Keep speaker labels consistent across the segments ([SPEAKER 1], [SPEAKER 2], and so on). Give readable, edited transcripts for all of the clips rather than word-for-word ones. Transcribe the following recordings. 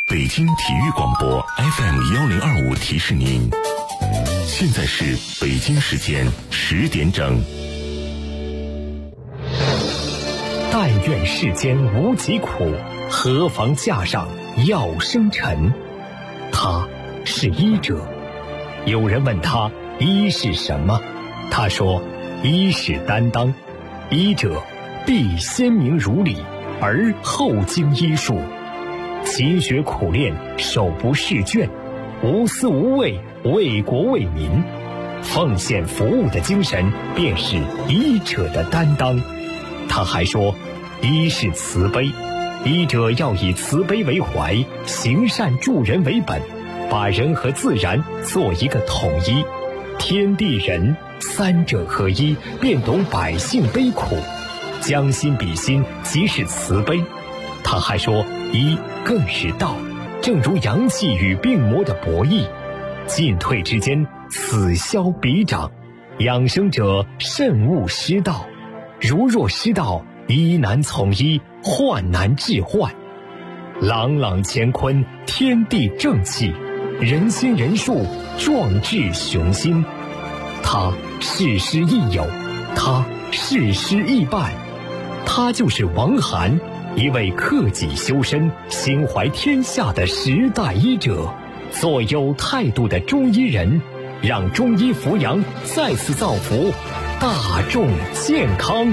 [SPEAKER 1] 北京体育广播 FM1025提示您，现在是北京时间10点整。
[SPEAKER 2] 但愿世间无疾苦，何妨架上药生尘。他是医者。有人问他医是什么，他说医是担当，医者必先明如理，而后经医术，勤学苦练，手不释卷，无私无畏，为国为民，奉献服务的精神便是医者的担当。他还说医是慈悲，医者要以慈悲为怀，行善助人为本，把人和自然做一个统一，天地人三者合一，便懂百姓悲苦，将心比心，即是慈悲。他还说医更是道，正如阳气与病魔的博弈，进退之间，此消彼长，养生者慎勿失道，如若失道，医难从医，患难治患。朗朗乾坤，天地正气，人心人术，壮志雄心。他事师亦友，他事师亦伴，他就是王涵，一位克己修身、心怀天下的时代医者，做有态度的中医人，让中医扶阳再次造福大众健康。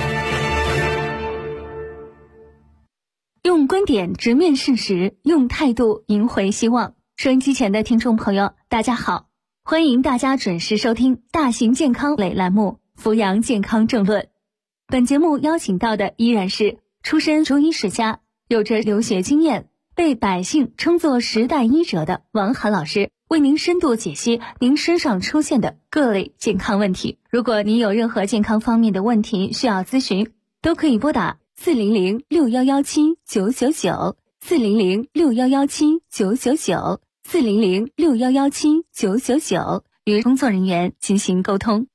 [SPEAKER 3] 用观点直面事实，用态度赢回希望。收音机前的听众朋友，大家好，欢迎大家准时收听大型健康类栏目《扶阳健康政论》。本节目邀请到的依然是出身中医世家，有着留学经验，被百姓称作时代医者的王涵老师，为您深度解析您身上出现的各类健康问题。如果您有任何健康方面的问题需要咨询，都可以拨打4006117999400 40061179999 40061179999与工作人员进行沟通。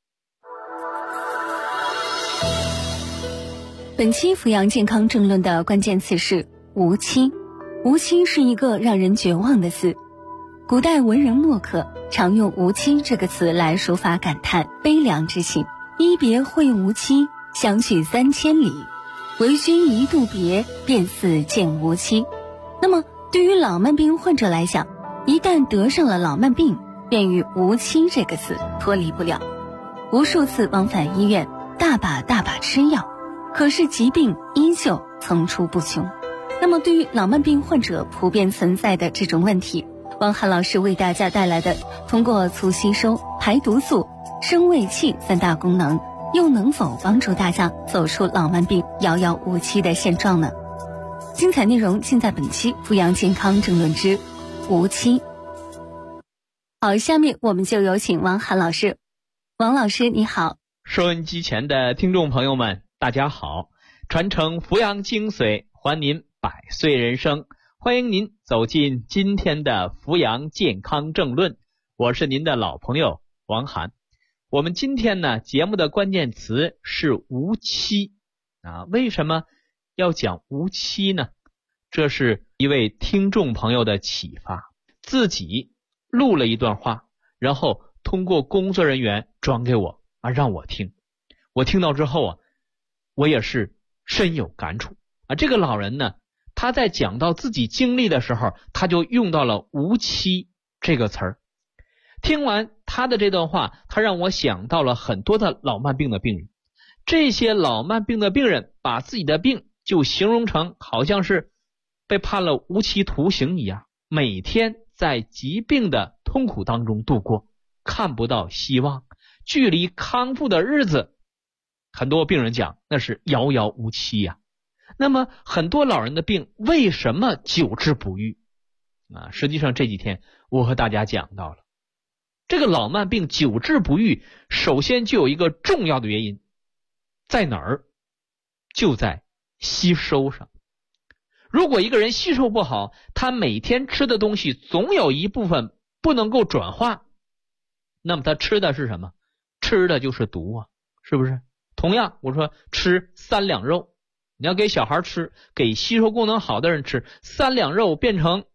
[SPEAKER 3] 本期扶阳健康政论的关键词是无期。无期是一个让人绝望的词，古代文人墨客常用无期这个词来抒发感叹悲凉之情。一别会无期，相许3000里，为君一度别，便似见无期。那么对于老慢病患者来讲，一旦得上了老慢病，便与无期这个词脱离不了。无数次往返医院，大把吃药，可是疾病依旧层出不穷。那么对于老慢病患者普遍存在的这种问题，王涵老师为大家带来的通过促吸收、排毒素、升胃气3大功能，又能否帮助大家走出老慢病遥遥无期的现状呢？精彩内容尽在本期扶阳健康政论之无期。好，下面我们就有请王涵老师。王老师你好。
[SPEAKER 4] 收音机前的听众朋友们大家好，传承扶阳精髓，还您百岁人生，欢迎您走进今天的扶阳健康政论，我是您的老朋友王涵。我们今天呢，节目的关键词是无期为什么要讲无期呢？这是一位听众朋友的启发，自己录了一段话，然后通过工作人员转给我让我听。我听到之后我也是深有感触这个老人呢，他在讲到自己经历的时候，他就用到了无期这个词儿。听完他的这段话，他让我想到了很多的老慢病的病人。这些老慢病的病人把自己的病就形容成好像是被判了无期徒刑一样，每天在疾病的痛苦当中度过，看不到希望，距离康复的日子，很多病人讲那是遥遥无期呀。那么很多老人的病为什么久治不愈实际上这几天我和大家讲到了这个老慢病久治不愈，首先就有一个重要的原因，在哪儿？就在吸收上。如果一个人吸收不好，他每天吃的东西总有一部分不能够转化，那么他吃的是什么？吃的就是毒是不是？同样我说吃3两肉，你要给小孩吃，给吸收功能好的人吃，3两肉变成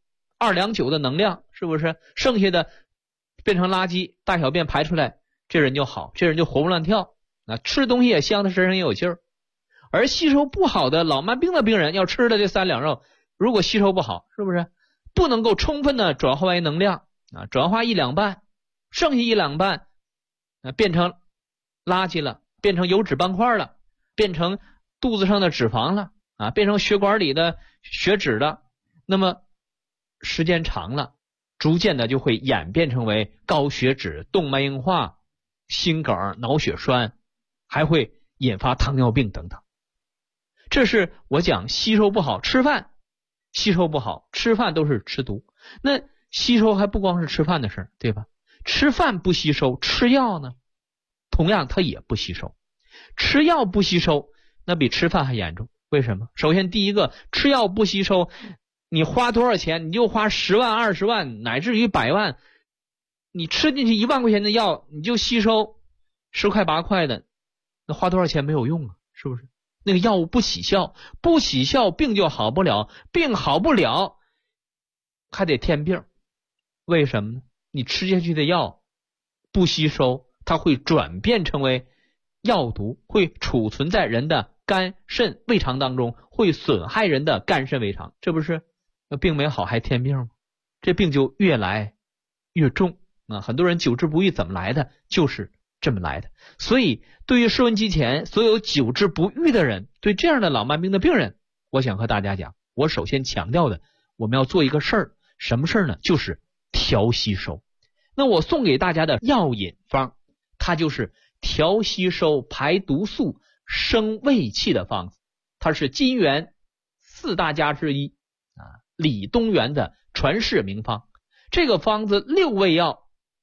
[SPEAKER 4] 2两9的能量，是不是？剩下的变成垃圾，大小便排出来，这人就好，这人就活蹦乱跳，吃东西也香，他身上也有劲儿。而吸收不好的老慢病的病人，要吃的这3两肉，如果吸收不好，是不是不能够充分的转化为能量转化1两半，剩下1两半变成垃圾了，变成油脂斑块了，变成肚子上的脂肪了变成血管里的血脂了，那么时间长了，逐渐的就会演变成为高血脂、动脉硬化、心梗、脑血栓，还会引发糖尿病等等。这是我讲吸收不好，吃饭吸收不好，吃饭都是吃毒。那吸收还不光是吃饭的事儿，对吧？吃饭不吸收，吃药呢同样它也不吸收。吃药不吸收，那比吃饭还严重。为什么？首先第一个，吃药不吸收，你花多少钱，你就花10万20万乃至于100万，你吃进去1万块钱的药，你就吸收10块8块的，那花多少钱没有用啊，是不是？那个药物不起效，不起效病就好不了，病好不了还得添病。为什么呢？你吃下去的药不吸收，它会转变成为药毒，会储存在人的肝肾胃肠当中，会损害人的肝肾胃肠，这不是病没好还添病吗？这病就越来越重很多人久治不愈怎么来的？就是这么来的。所以对于收音机前所有久治不愈的人，对这样的老慢病的病人，我想和大家讲，我首先强调的，我们要做一个事儿，什么事儿呢？就是调吸收。那我送给大家的药引方，它就是调吸收排毒素生胃气的方子，它是金元4大家之一李东垣的传世名方。这个方子6味药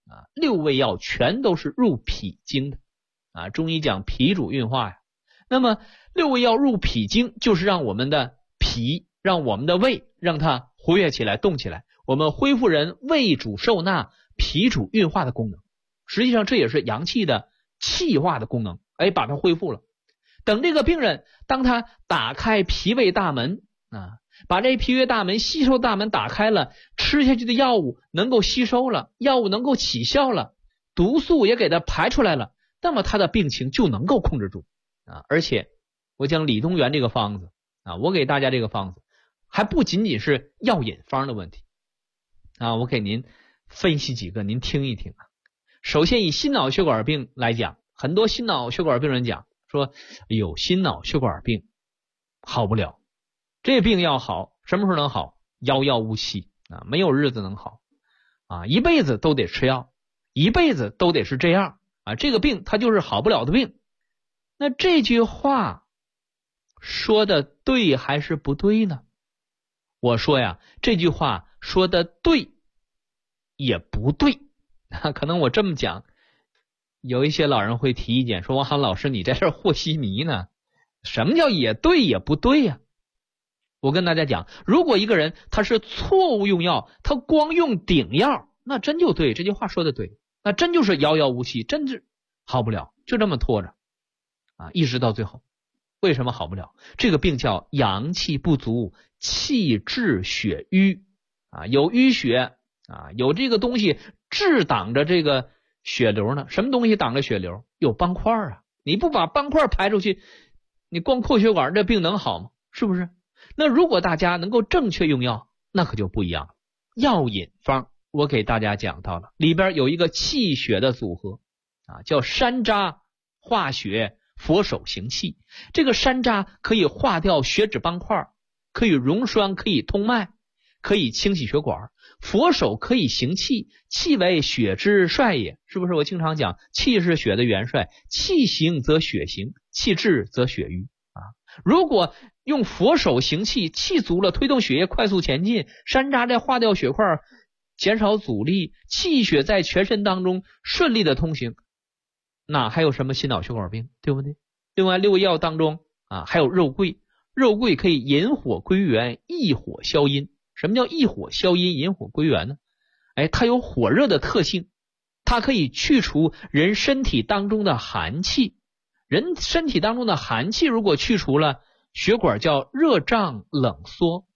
[SPEAKER 4] 6味药全都是入脾经的中医讲脾主运化呀。那么6味药入脾经，就是让我们的脾，让我们的胃，让它活跃起来，动起来，我们恢复人胃主受纳、脾主运化的功能。实际上这也是阳气的气化的功能，把它恢复了。等这个病人当他打开脾胃大门把这脾胃大门、吸收大门打开了，吃下去的药物能够吸收了，药物能够起效了，毒素也给它排出来了，那么他的病情就能够控制住而且我讲李东垣这个方子我给大家这个方子还不仅仅是药引方的问题我给您分析几个，您听一听首先以心脑血管病来讲，很多心脑血管病人讲说，有心脑血管病好不了，这病要好什么时候能好？遥遥无期没有日子能好一辈子都得吃药，一辈子都得是这样这个病它就是好不了的病。那这句话说的对还是不对呢？我说呀，这句话说的对也不对可能我这么讲，有一些老人会提意见，说王航老师你在这儿和稀泥呢，什么叫也对也不对呀？我跟大家讲，如果一个人他是错误用药，他光用顶药，那真就对，这句话说的对，那真就是遥遥无期，真是好不了，就这么拖着一直到最后。为什么好不了？这个病叫阳气不足，气滞血瘀有淤血有这个东西滞挡着这个血流呢。什么东西挡着血流？有斑块你不把斑块排出去，你光扩血管，这病能好吗？是不是？那如果大家能够正确用药，那可就不一样了。药引方我给大家讲到了，里边有一个气血的组合叫山楂化血佛手行气。这个山楂可以化掉血脂斑块，可以溶栓，可以通脉，可以清洗血管。佛手可以行气，气为血之帅也，是不是？我经常讲气是血的元帅，气行则血行，气滞则血瘀如果用佛手行气，气足了，推动血液快速前进，山楂再化掉血块，减少阻力，气血在全身当中顺利的通行，那还有什么心脑血管病，对不对？另外6味药当中还有肉桂，肉桂可以引火归元，益火消阴。什么叫益火消阴、引火归元呢？它有火热的特性，它可以去除人身体当中的寒气。人身体当中的寒气如果去除了，血管叫热胀冷缩，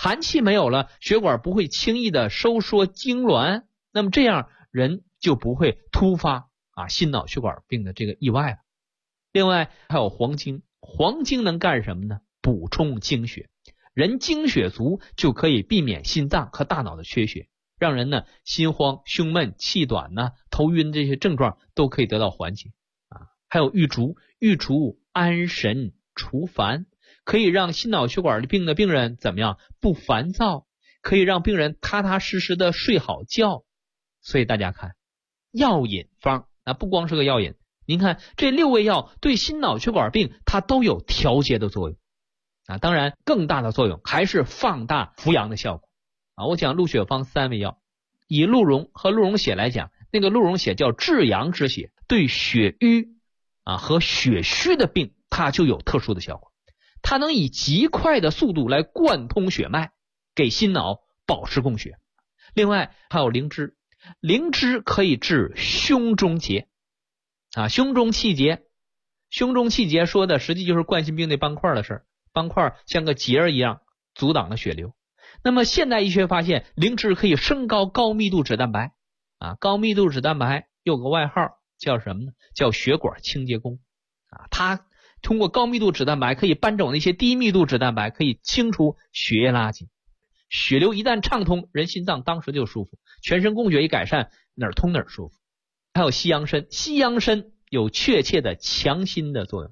[SPEAKER 4] 寒气没有了，血管不会轻易的收缩痉挛，那么这样人就不会突发心脑血管病的这个意外了。另外还有黄精，黄精能干什么呢？补充精血，人精血足就可以避免心脏和大脑的缺血，让人呢心慌、胸闷、气短头晕这些症状都可以得到缓解还有玉竹，玉竹安神除烦，可以让心脑血管病的病人怎么样？不烦躁，可以让病人踏踏实实的睡好觉。所以大家看，药引方不光是个药引，您看这6味药对心脑血管病它都有调节的作用当然更大的作用还是放大扶阳的效果我讲鹿血方3味药，以鹿茸和鹿茸血来讲，那个鹿茸血叫至阳之血，对血瘀和血虚的病它就有特殊的效果，它能以极快的速度来贯通血脉，给心脑保持供血。另外还有灵芝，灵芝可以治胸中结胸中气结，胸中气结说的实际就是冠心病那斑块的事儿，斑块像个结儿一样阻挡了血流。那么现代医学发现，灵芝可以升高高密度脂蛋白高密度脂蛋白有个外号叫什么呢？叫血管清洁工它通过高密度脂蛋白可以搬走那些低密度脂蛋白，可以清除血液垃圾，血流一旦畅通，人心脏当时就舒服，全身供血一改善，哪儿通哪儿舒服。还有西洋参，西洋参有确切的强心的作用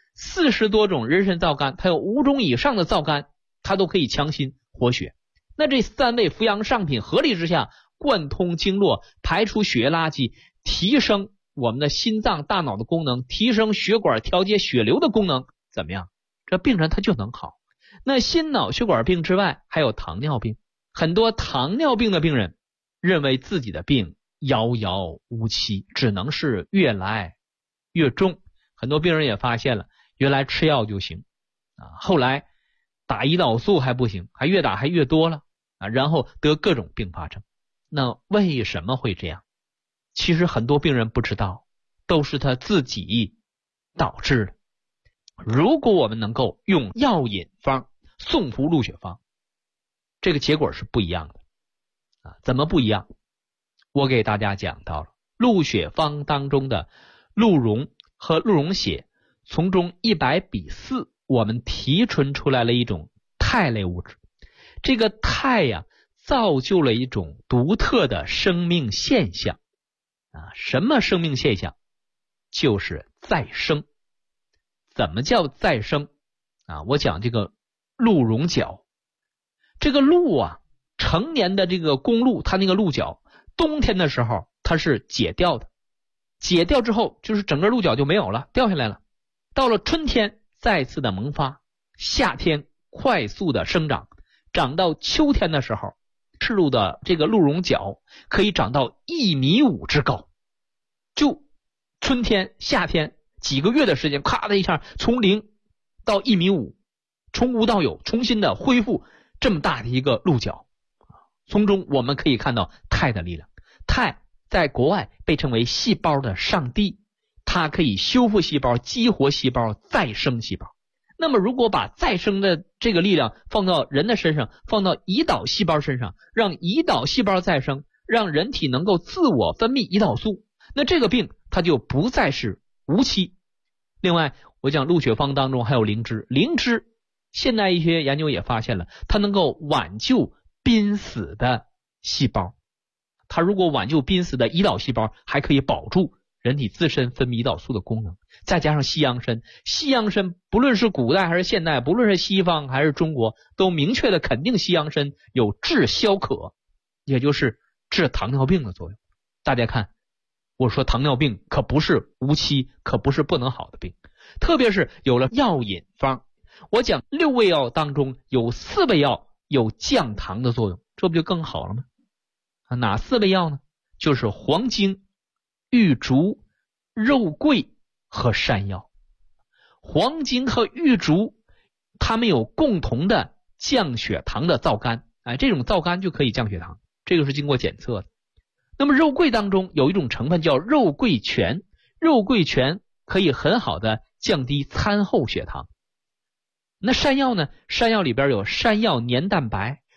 [SPEAKER 4] ，40多种人参皂苷，它有5种以上的皂苷，它都可以强心活血。那这3味扶阳上品合力之下，贯通经络，排除血液垃圾，提升我们的心脏大脑的功能，提升血管调节血流的功能，怎么样？这病人他就能好。那心脑血管病之外还有糖尿病，很多糖尿病的病人认为自己的病遥遥无期，只能是越来越重。很多病人也发现了，原来吃药就行后来打胰岛素还不行，还越打还越多了然后得各种并发症。那为什么会这样？其实很多病人不知道，都是他自己导致的。如果我们能够用药引方送服鹿血方，这个结果是不一样的怎么不一样？我给大家讲到了鹿血方当中的鹿茸和鹿茸血，从中100比4，我们提纯出来了一种肽类物质。这个肽造就了一种独特的生命现象什么生命现象？就是再生。怎么叫再生我讲这个鹿茸角，这个鹿成年的这个公鹿，它那个鹿角冬天的时候它是解掉的，解掉之后就是整个鹿角就没有了，掉下来了。到了春天再次的萌发，夏天快速的生长，长到秋天的时候，赤鹿的这个鹿茸角可以长到1.5米之高。就春天夏天几个月的时间，咔的一下从0到1.5米，从无到有，重新的恢复这么大的一个鹿角。从中我们可以看到肽的力量。肽在国外被称为细胞的上帝，它可以修复细胞、激活细胞、再生细胞。那么如果把再生的这个力量放到人的身上，放到胰岛细胞身上，让胰岛细胞再生，让人体能够自我分泌胰岛素，那这个病它就不再是无期。另外我讲鹿血方当中还有灵芝，灵芝现代医学研究也发现了，它能够挽救濒死的细胞。它如果挽救濒死的胰岛细胞，还可以保住人体自身分泌胰岛素的功能。再加上西洋参，西洋参不论是古代还是现代，不论是西方还是中国，都明确的肯定西洋参有治消渴，也就是治糖尿病的作用。大家看，我说糖尿病可不是无期，可不是不能好的病，特别是有了药引方。我讲6味药当中有4味药有降糖的作用，这不就更好了吗？哪4味药呢？就是黄精、玉竹、肉桂和山药。黄精和玉竹它们有共同的降血糖的皂苷，这种皂苷就可以降血糖，这个是经过检测的。那么肉桂当中有一种成分叫肉桂醛，肉桂醛可以很好的降低餐后血糖。那山药呢？山药里边有山药黏蛋白，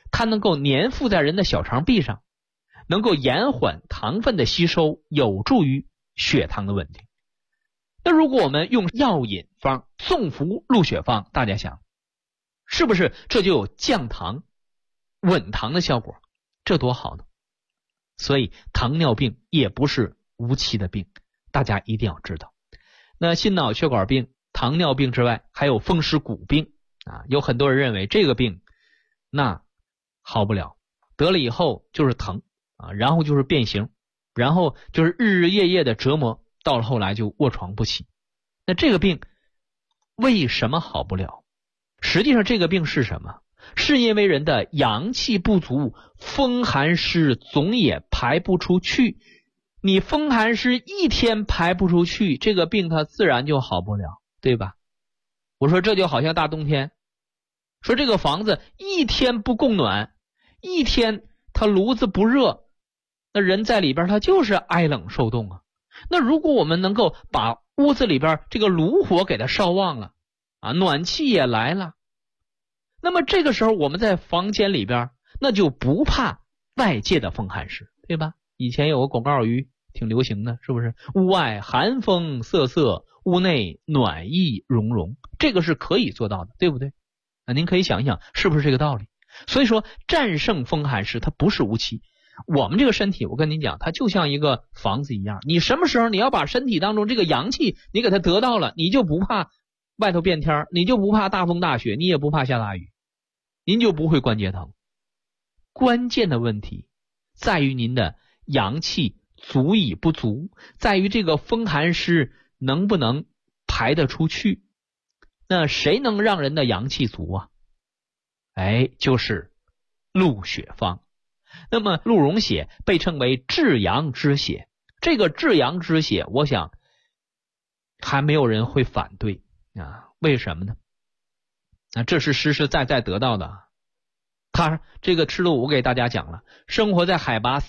[SPEAKER 4] 它能够粘附在人的小肠壁上，能够延缓糖分的吸收，有助于血糖的稳定。那如果我们用药引方送服鹿血方，大家想是不是这就有降糖稳糖的效果？这多好呢！所以糖尿病也不是无期的病，大家一定要知道。那心脑血管病、糖尿病之外，还有风湿骨病啊。有很多人认为这个病那好不了，得了以后就是疼啊，然后就是变形，然后就是日日夜夜的折磨，到了后来就卧床不起。那这个病为什么好不了？实际上这个病是什么？是因为人的阳气不足，风寒湿总也排不出去。你风寒湿一天排不出去，这个病它自然就好不了，对吧？我说这就好像大冬天，说这个房子一天不供暖，一天它炉子不热，那人在里边他就是挨冷受冻啊。那如果我们能够把屋子里边这个炉火给它烧旺了啊，暖气也来了，那么这个时候我们在房间里边那就不怕外界的风寒湿，对吧？以前有个广告语挺流行的，是不是？屋外寒风瑟瑟，屋内暖意融融，这个是可以做到的，对不对？您可以想一想是不是这个道理。所以说战胜风寒湿它不是无期。我们这个身体，我跟您讲，它就像一个房子一样，你什么时候你要把身体当中这个阳气你给它得到了，你就不怕外头变天，你就不怕大风大雪，你也不怕下大雨，您就不会关节疼。关键的问题在于您的阳气足与不足，在于这个风寒湿能不能排得出去。那谁能让人的阳气足啊？就是鹿血方。那么鹿茸血被称为至阳之血，这个至阳之血我想还没有人会反对啊。为什么呢？这是实实在在得到的。它这个赤鹿我给大家讲了，生活在海拔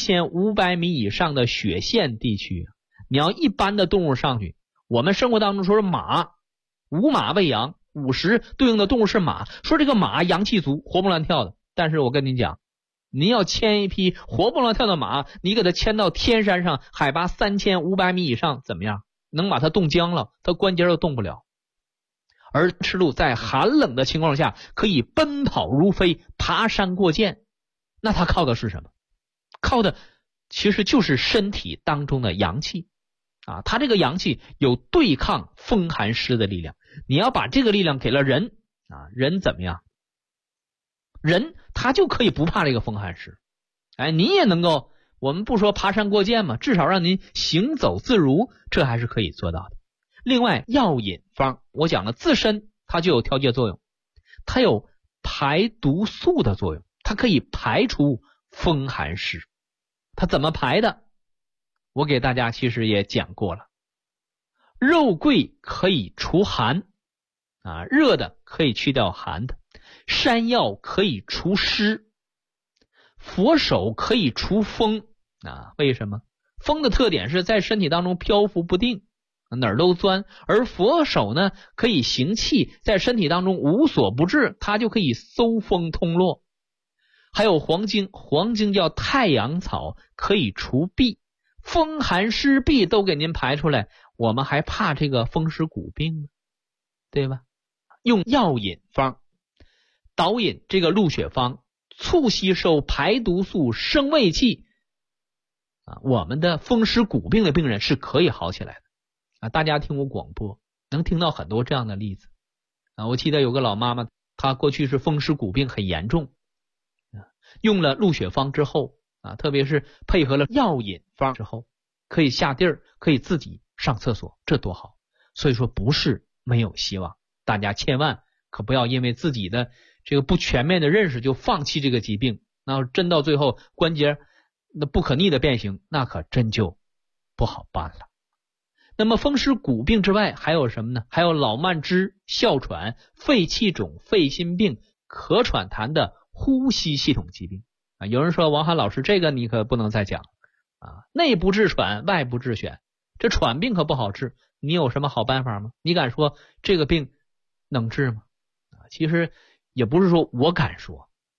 [SPEAKER 4] 3500米以上的雪线地区，你要一般的动物上去，我们生活当中说是马，5马为阳，50对应的动物是马，说这个马阳气足，活蹦乱跳的。但是我跟您讲，您要牵一匹活蹦乱跳的马，你给它牵到天山上，海拔3500米以上，怎么样？能把它冻僵了，它关节都动不了。而赤鹿在寒冷的情况下可以奔跑如飞，爬山过涧，那它靠的是什么？靠的其实就是身体当中的阳气啊，它这个阳气有对抗风寒湿的力量。你要把这个力量给了人啊，人怎么样？人他就可以不怕这个风寒湿。你也能够，我们不说爬山过涧嘛，至少让您行走自如，这还是可以做到的。另外药引方我讲了，自身它就有调节作用，它有排毒素的作用，它可以排除风寒湿。它怎么排的？我给大家其实也讲过了。肉桂可以除寒啊，热的可以去掉寒的，山药可以除湿，佛手可以除风啊。为什么？风的特点是在身体当中漂浮不定，哪儿都钻，而佛手呢可以行气，在身体当中无所不至，它就可以搜风通络。还有黄精，黄精叫太阳草，可以除痹，风寒湿痹都给您排出来，我们还怕这个风湿骨病呢，对吧？用药引方导引这个鹿血方，促吸收排毒素，生胃气啊，我们的风湿骨病的病人是可以好起来的啊。大家听我广播能听到很多这样的例子啊。我记得有个老妈妈，她过去是风湿骨病很严重用了鹿血方之后啊，特别是配合了药引方之后，可以下地儿，可以自己上厕所，这多好。所以说不是没有希望，大家千万可不要因为自己的这个不全面的认识就放弃这个疾病，那真到最后关节那不可逆的变形，那可真就不好办了。那么风湿骨病之外还有什么呢？还有老慢支、哮喘、肺气肿、肺心病、咳喘痰的呼吸系统疾病啊。有人说王涵老师这个你可不能再讲啊，内部治喘，外部治选，这喘病可不好治，你有什么好办法吗？你敢说这个病能治吗？其实也不是说我敢说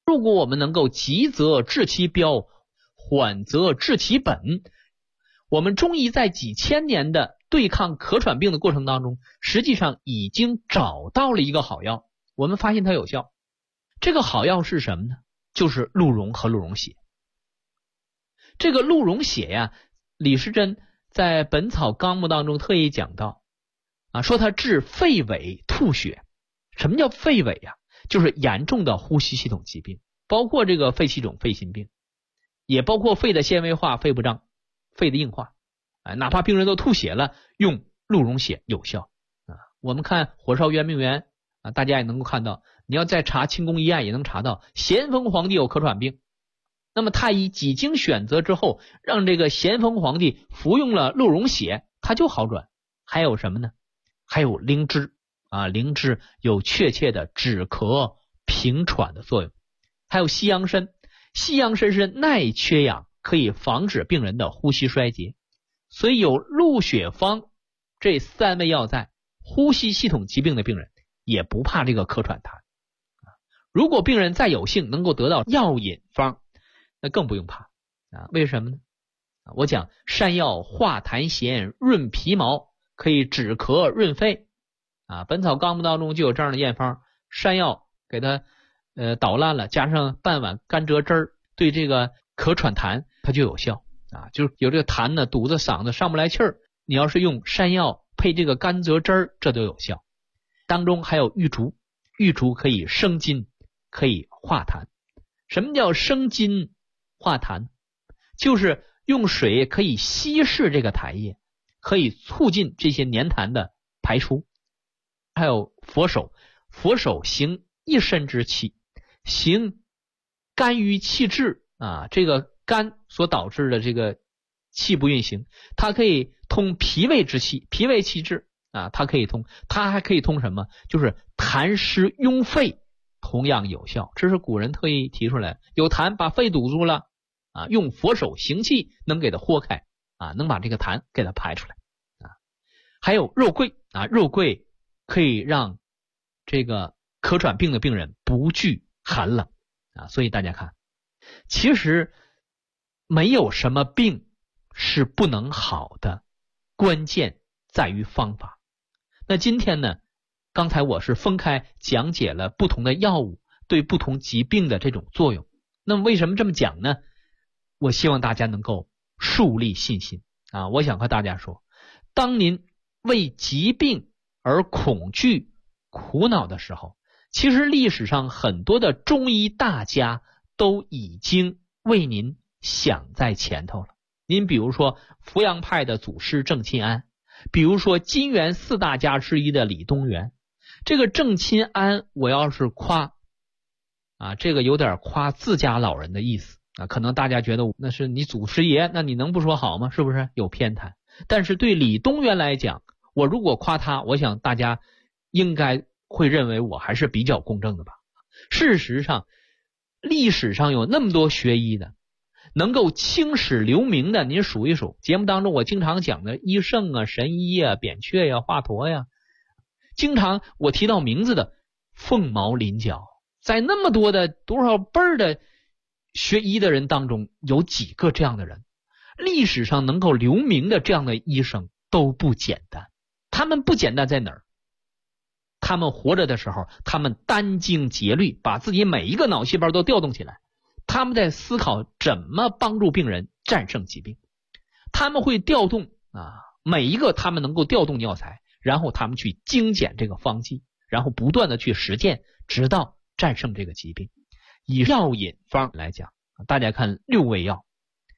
[SPEAKER 4] 如果我们能够急则治其标，缓则治其本，我们中医在几千年的对抗咳喘病的过程当中，实际上已经找到了一个好药，我们发现它有效。这个好药是什么呢？就是鹿茸和鹿茸血。这个鹿茸血呀，李时珍在《本草纲目》当中特意讲到说它治肺痿吐血。什么叫肺痿呀？就是严重的呼吸系统疾病，包括这个肺气肿、肺心病，也包括肺的纤维化、肺不张、肺的硬化。哪怕病人都吐血了，用鹿茸血有效。我们看火烧圆明园大家也能够看到，你要再查清宫医案也能查到咸丰皇帝有咳喘病，那么太医几经选择之后，让这个咸丰皇帝服用了鹿茸血，他就好转。还有什么呢？还有灵芝灵芝有确切的止咳平喘的作用。还有西洋参，西洋参是耐缺氧，可以防止病人的呼吸衰竭。所以有鹿血方这3味药在，呼吸系统疾病的病人也不怕这个咳喘痰。如果病人再有幸能够得到药引方，那更不用怕为什么呢？我讲山药化痰涎，润皮毛，可以止咳润肺本草纲目当中就有这样的验方，山药给它捣烂了，加上半碗甘蔗汁儿，对这个咳喘痰它就有效就是有这个痰呢堵着嗓子上不来气儿，你要是用山药配这个甘蔗汁儿，这都有效。当中还有玉竹，玉竹可以生津，可以化痰。什么叫生津化痰？就是用水可以稀释这个痰液，可以促进这些黏痰的排出。还有佛手，佛手行一身之气，行肝郁气滞这个肝所导致的这个气不运行，它可以通脾胃之气，脾胃气滞它可以通。它还可以通什么？就是痰湿壅肺，同样有效。这是古人特意提出来，有痰把肺堵住了用佛手行气能给它豁开能把这个痰给它排出来还有肉桂肉桂可以让这个咳喘病的病人不惧寒冷所以大家看，其实没有什么病是不能好的，关键在于方法。那今天呢，刚才我是分开讲解了不同的药物对不同疾病的这种作用。那么为什么这么讲呢？我希望大家能够树立信心我想和大家说，当您为疾病而恐惧苦恼的时候，其实历史上很多的中医大家都已经为您想在前头了。您比如说扶阳派的祖师郑钦安，比如说金元4大家之一的李东垣。这个郑钦安我要是夸这个有点夸自家老人的意思可能大家觉得那是你祖师爷，那你能不说好吗？是不是有偏袒？但是对李东垣来讲，我如果夸他，我想大家应该会认为我还是比较公正的吧。事实上历史上有那么多学医的，能够青史留名的您数一数。节目当中我经常讲的医圣神医扁鹊华佗经常我提到名字的凤毛麟角，在那么多的多少辈儿的学医的人当中，有几个这样的人？历史上能够留名的这样的医生都不简单。他们不简单在哪儿？他们活着的时候，他们殚精竭虑，把自己每一个脑细胞都调动起来，他们在思考怎么帮助病人战胜疾病。他们会调动每一个他们能够调动药材，然后他们去精简这个方剂，然后不断的去实践，直到战胜这个疾病。以药引方来讲，大家看6味药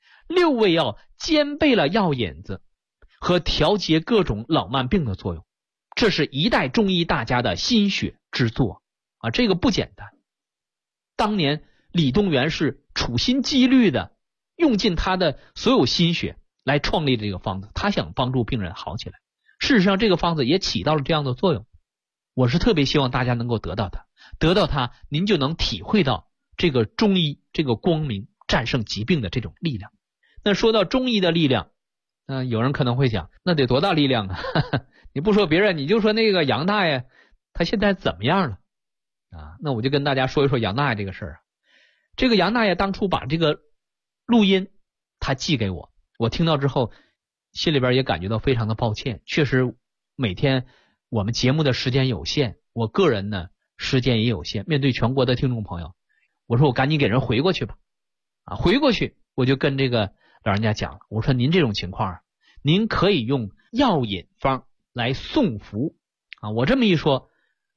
[SPEAKER 4] ，6味药兼备了药引子和调节各种老慢病的作用，这是一代中医大家的心血之作这个不简单。当年李东垣是处心积虑的用尽他的所有心血来创立这个方子，他想帮助病人好起来。事实上这个方子也起到了这样的作用。我是特别希望大家能够得到它，您就能体会到这个中医这个光明战胜疾病的这种力量。那说到中医的力量有人可能会讲，那得多大力量你不说别人，你就说那个杨大爷他现在怎么样了那我就跟大家说一说杨大爷这个事儿这个杨大爷当初把这个录音他寄给我，我听到之后心里边也感觉到非常的抱歉，确实每天我们节目的时间有限，我个人呢时间也有限，面对全国的听众朋友，我说我赶紧给人回过去吧。回过去我就跟这个老人家讲了，我说您这种情况您可以用药引方来送服我这么一说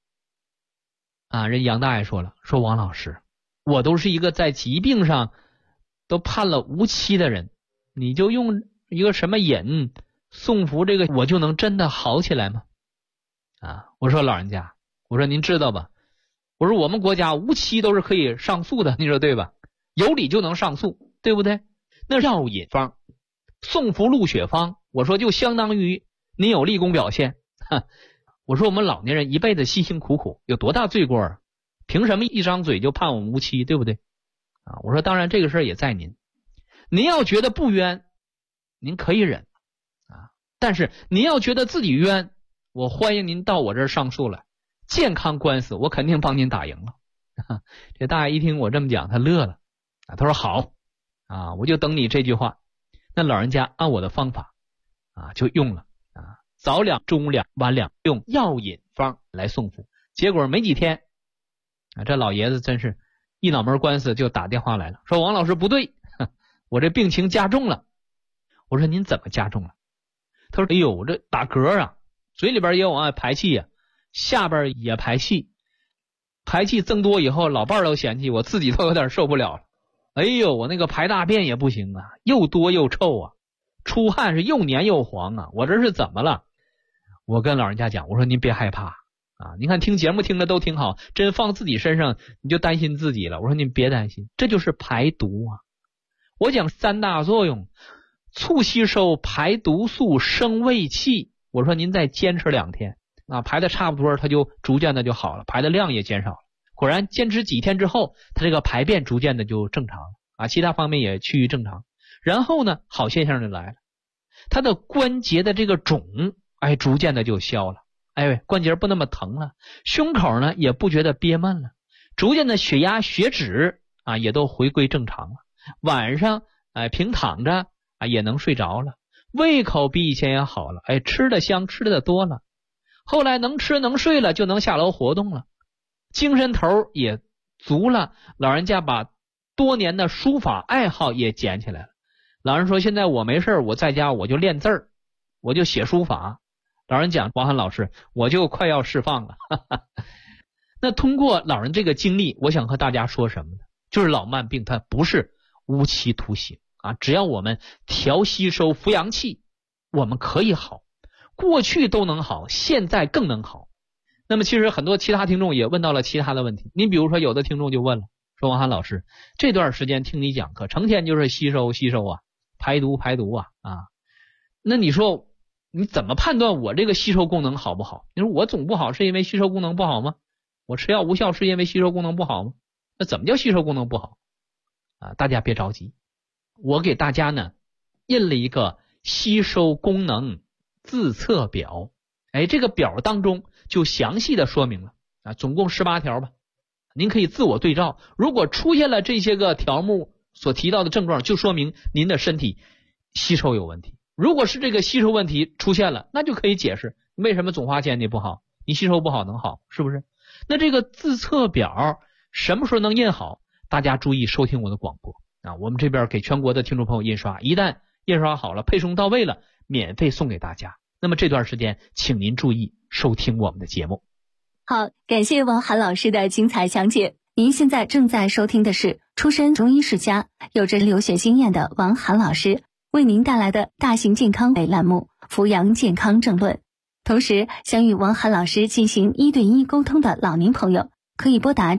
[SPEAKER 4] 人杨大爷说了，说王老师，我都是一个在疾病上都判了无期的人，你就用一个什么引送服这个我就能真的好起来吗？我说老人家，我说您知道吧，我说我们国家无期都是可以上诉的，你说对吧？有理就能上诉，对不对？那药引方送服录血方，我说就相当于您有立功表现。我说我们老年人一辈子辛辛苦苦，有多大罪过啊？凭什么一张嘴就判我们无期，对不对？我说当然这个事儿也在您，您要觉得不冤，您可以忍但是您要觉得自己冤，我欢迎您到我这儿上诉来，健康官司我肯定帮您打赢了。这大爷一听我这么讲，他乐了他说好我就等你这句话。那老人家按我的方法就用了早两中两晚两，用药引方来送服。结果没几天这老爷子真是一脑门官司就打电话来了，说王老师不对，我这病情加重了。我说您怎么加重了？他说哎呦，我这打嗝嘴里边也有排气下边也排气，排气增多以后老伴儿都嫌弃，我自己都有点受不了了。哎呦，我那个排大便也不行又多又臭出汗是又黏又黄我这是怎么了？我跟老人家讲，我说您别害怕您看听节目听的都挺好，真放自己身上你就担心自己了。我说您别担心，这就是排毒我讲三大作用，促吸收，排毒素，生胃气。我说您再坚持2天排的差不多它就逐渐的就好了，排的量也减少了。果然坚持几天之后，他这个排便逐渐的就正常了其他方面也趋于正常。然后呢好现象就来了，他的关节的这个肿逐渐的就消了，关节不那么疼了，胸口呢也不觉得憋闷了，逐渐的血压血脂也都回归正常了，晚上平躺着也能睡着了，胃口比以前也好了，吃的香，吃的多了，后来能吃能睡了，就能下楼活动了，精神头也足了。老人家把多年的书法爱好也捡起来了。老人说现在我没事我在家我就练字儿，我就写书法。老人讲王涵老师，我就快要释放了那通过老人这个经历，我想和大家说什么呢？就是老慢病它不是无期徒刑只要我们调吸收扶阳气，我们可以好，过去都能好，现在更能好。那么其实很多其他听众也问到了其他的问题，你比如说有的听众就问了，说王涵老师，这段时间听你讲课成天就是吸收排毒那你说你怎么判断我这个吸收功能好不好？你说我总不好是因为吸收功能不好吗？我吃药无效是因为吸收功能不好吗？那怎么叫吸收功能不好大家别着急，我给大家呢印了一个吸收功能自测表这个表当中就详细的说明了总共18条吧，您可以自我对照，如果出现了这些个条目所提到的症状，就说明您的身体吸收有问题。如果是这个吸收问题出现了，那就可以解释为什么总花钱你不好，你吸收不好能好，是不是？那这个自测表什么时候能印好？大家注意收听我的广播我们这边给全国的听众朋友印刷，一旦印刷好了，配送到位了，免费送给大家。那么这段时间请您注意收听我们的节目。
[SPEAKER 3] 好，感谢王涵老师的精彩讲解。您现在正在收听的是出身中医世家，有着留学经验的王涵老师为您带来的大型健康栏目扶阳健康政论。同时想与王涵老师进行1对1沟通的老年朋友，可以拨打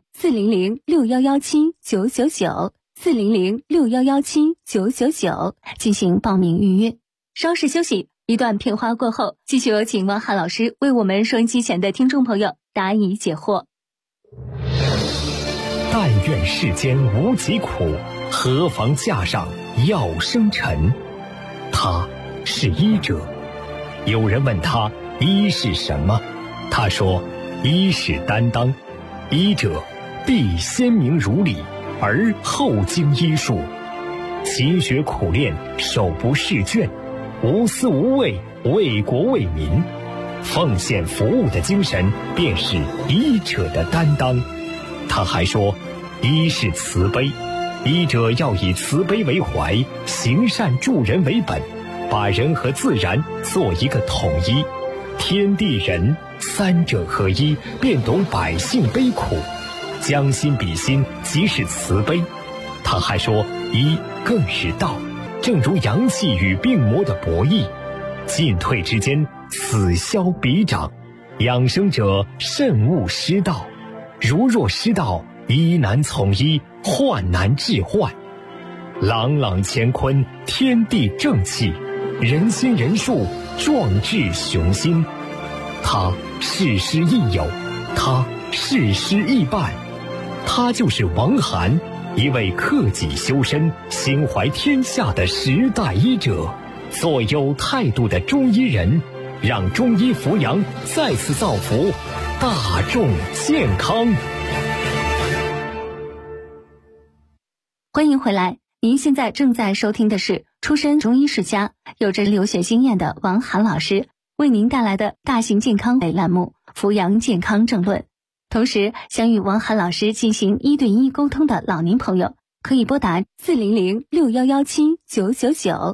[SPEAKER 3] 400-6117-999 400-6117-999进行报名预约。稍事休息，一段片花过后，继续有请王涵老师为我们收音机前的听众朋友答疑解惑。
[SPEAKER 2] 但愿世间无疾苦，何妨架上药生尘。他是医者，有人问他医是什么，他说医是担当，医者必鲜明如理， 而后精医术，勤学苦练，手不释卷，无私无畏，为国为民，奉献服务的精神便是医者的担当。他还说，医是慈悲，医者要以慈悲为怀，行善助人为本，把人和自然做一个统一，天地人三者合一，便懂百姓悲苦，将心比心，即是慈悲。他还说，医更是道，正如阳气与病魔的博弈，进退之间，此消彼长，养生者慎勿失道，如若失道，医难从医，患难治患。朗朗乾坤，天地正气，人心人术，壮志雄心。他事师亦友，他事师亦伴，他就是王涵，一位克己修身、心怀天下的时代医者，做有态度的中医人，让中医扶阳再次造福大众健康。
[SPEAKER 3] 欢迎回来，您现在正在收听的是出身中医世家、有着留学经验的王涵老师为您带来的大型健康类栏目《扶阳健康政论》。同时，想与王涵老师进行1对1沟通的老年朋友，可以拨打400611799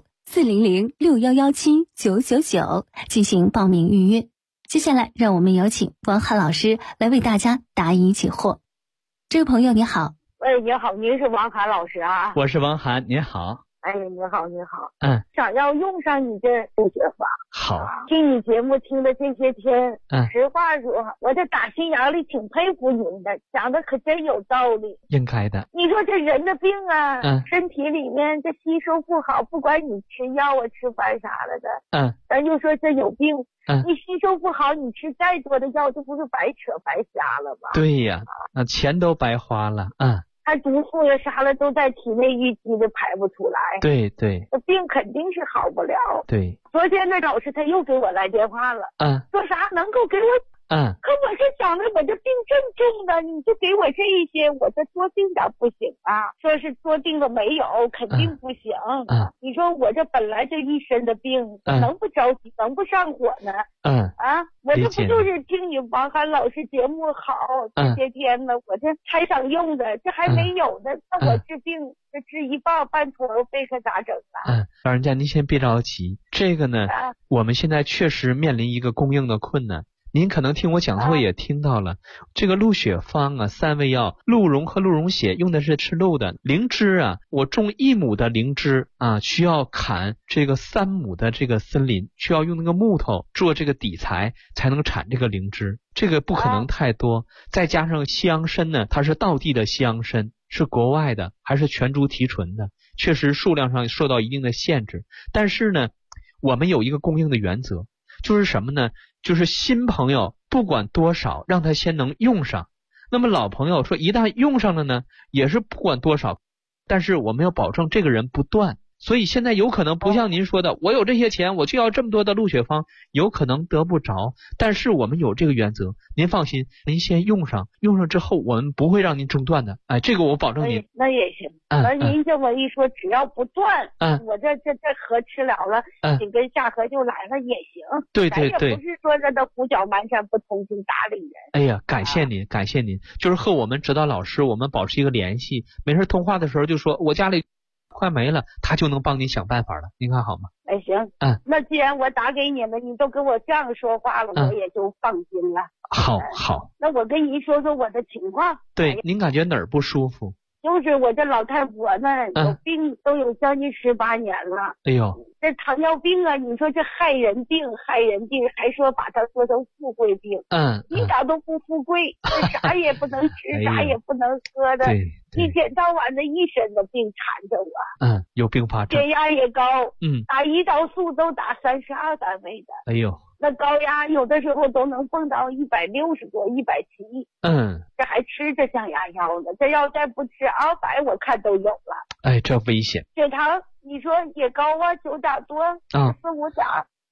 [SPEAKER 3] 400611799进行报名预约。接下来，让我们有请王涵老师来为大家答疑解惑。这位朋友你好。
[SPEAKER 5] 喂，你好，您是王涵老师啊？
[SPEAKER 4] 我是王涵，您好。
[SPEAKER 5] 哎，你好，你好。
[SPEAKER 4] 想
[SPEAKER 5] 要用上你这数学法。
[SPEAKER 4] 好。
[SPEAKER 5] 听你节目听的这些天，实话说，我这打心眼里挺佩服您的，讲的可真有道理。
[SPEAKER 4] 应该的。
[SPEAKER 5] 你说这人的病啊，身体里面这吸收不好，不管你吃药啊、吃饭啥了的，咱就说这有病，你吸收不好，你吃再多的药，这不是白扯白瞎了吗？
[SPEAKER 4] 对呀，那钱都白花了。
[SPEAKER 5] 他毒素呀啥了都在体内淤积的排不出来，对，这病肯定是好不了。
[SPEAKER 4] 对，
[SPEAKER 5] 昨天那老师他又给我来电话了，说啥能够给我，可我是想着我这病这么重的，你就给我这一些，我这多定点不行啊？说是多定个没有，肯定不行。你说我这本来就一身的病，能不着急，能不上火呢？我这不就是听你王涵老师节目好这些天呢，我这才想用的，这还没有呢，那我治病这治一半途而废，可咋整啊？
[SPEAKER 4] 老人家您先别着急，这个呢，我们现在确实面临一个供应的困难。您可能听我讲座也听到了，这个鹿血方啊，3味药鹿茸和鹿茸血用的是吃鹿的，灵芝啊，我种1亩的灵芝啊，需要砍这个3亩的这个森林，需要用那个木头做这个底材才能产这个灵芝，这个不可能太多。再加上西洋参呢，它是道地的西洋参，是国外的，还是全株提纯的，确实数量上受到一定的限制。但是呢，我们有一个供应的原则，就是什么呢？就是新朋友不管多少，让他先能用上。那么老朋友说一旦用上了呢，也是不管多少，但是我们要保证这个人不断。所以现在有可能不像您说的，我有这些钱我就要这么多的鹿血方，有可能得不着。但是我们有这个原则，您放心，您先用上，用上之后我们不会让您中断的。这个我保证您。
[SPEAKER 5] 那也行。您这么一说，只要不断，我这河吃了了，紧跟下河就来了也行。
[SPEAKER 4] 对，
[SPEAKER 5] 也不是说这胡搅蛮缠不通情达理人。
[SPEAKER 4] 哎呀，感谢您，感谢您，就是和我们指导老师我们保持一个联系，没事通话的时候就说我家里快没了，他就能帮您想办法了，您看好吗？
[SPEAKER 5] 行，那既然我打给你们，你都跟我这样说话了，我也就放心了。
[SPEAKER 4] 好，
[SPEAKER 5] 那我跟您说说我的情况。
[SPEAKER 4] 对，您感觉哪儿不舒服？
[SPEAKER 5] 就是我这老太婆呢，有病都有将近18年了。
[SPEAKER 4] 哎呦，
[SPEAKER 5] 这糖尿病啊，你说这害人病，还说把它说成富贵病。一点都不富贵，啥也不能吃，啥也不能喝的，一天到晚的一身的病缠着我。
[SPEAKER 4] 有并发症，
[SPEAKER 5] 血压也高，打胰岛素都打32单位的。
[SPEAKER 4] 哎呦，
[SPEAKER 5] 那高压有的时候都能蹦到160多、170。这还吃着降压药呢，这要再不吃200，我看都有了。
[SPEAKER 4] 这危险。
[SPEAKER 5] 血糖你说也高啊，9点多，4、5点。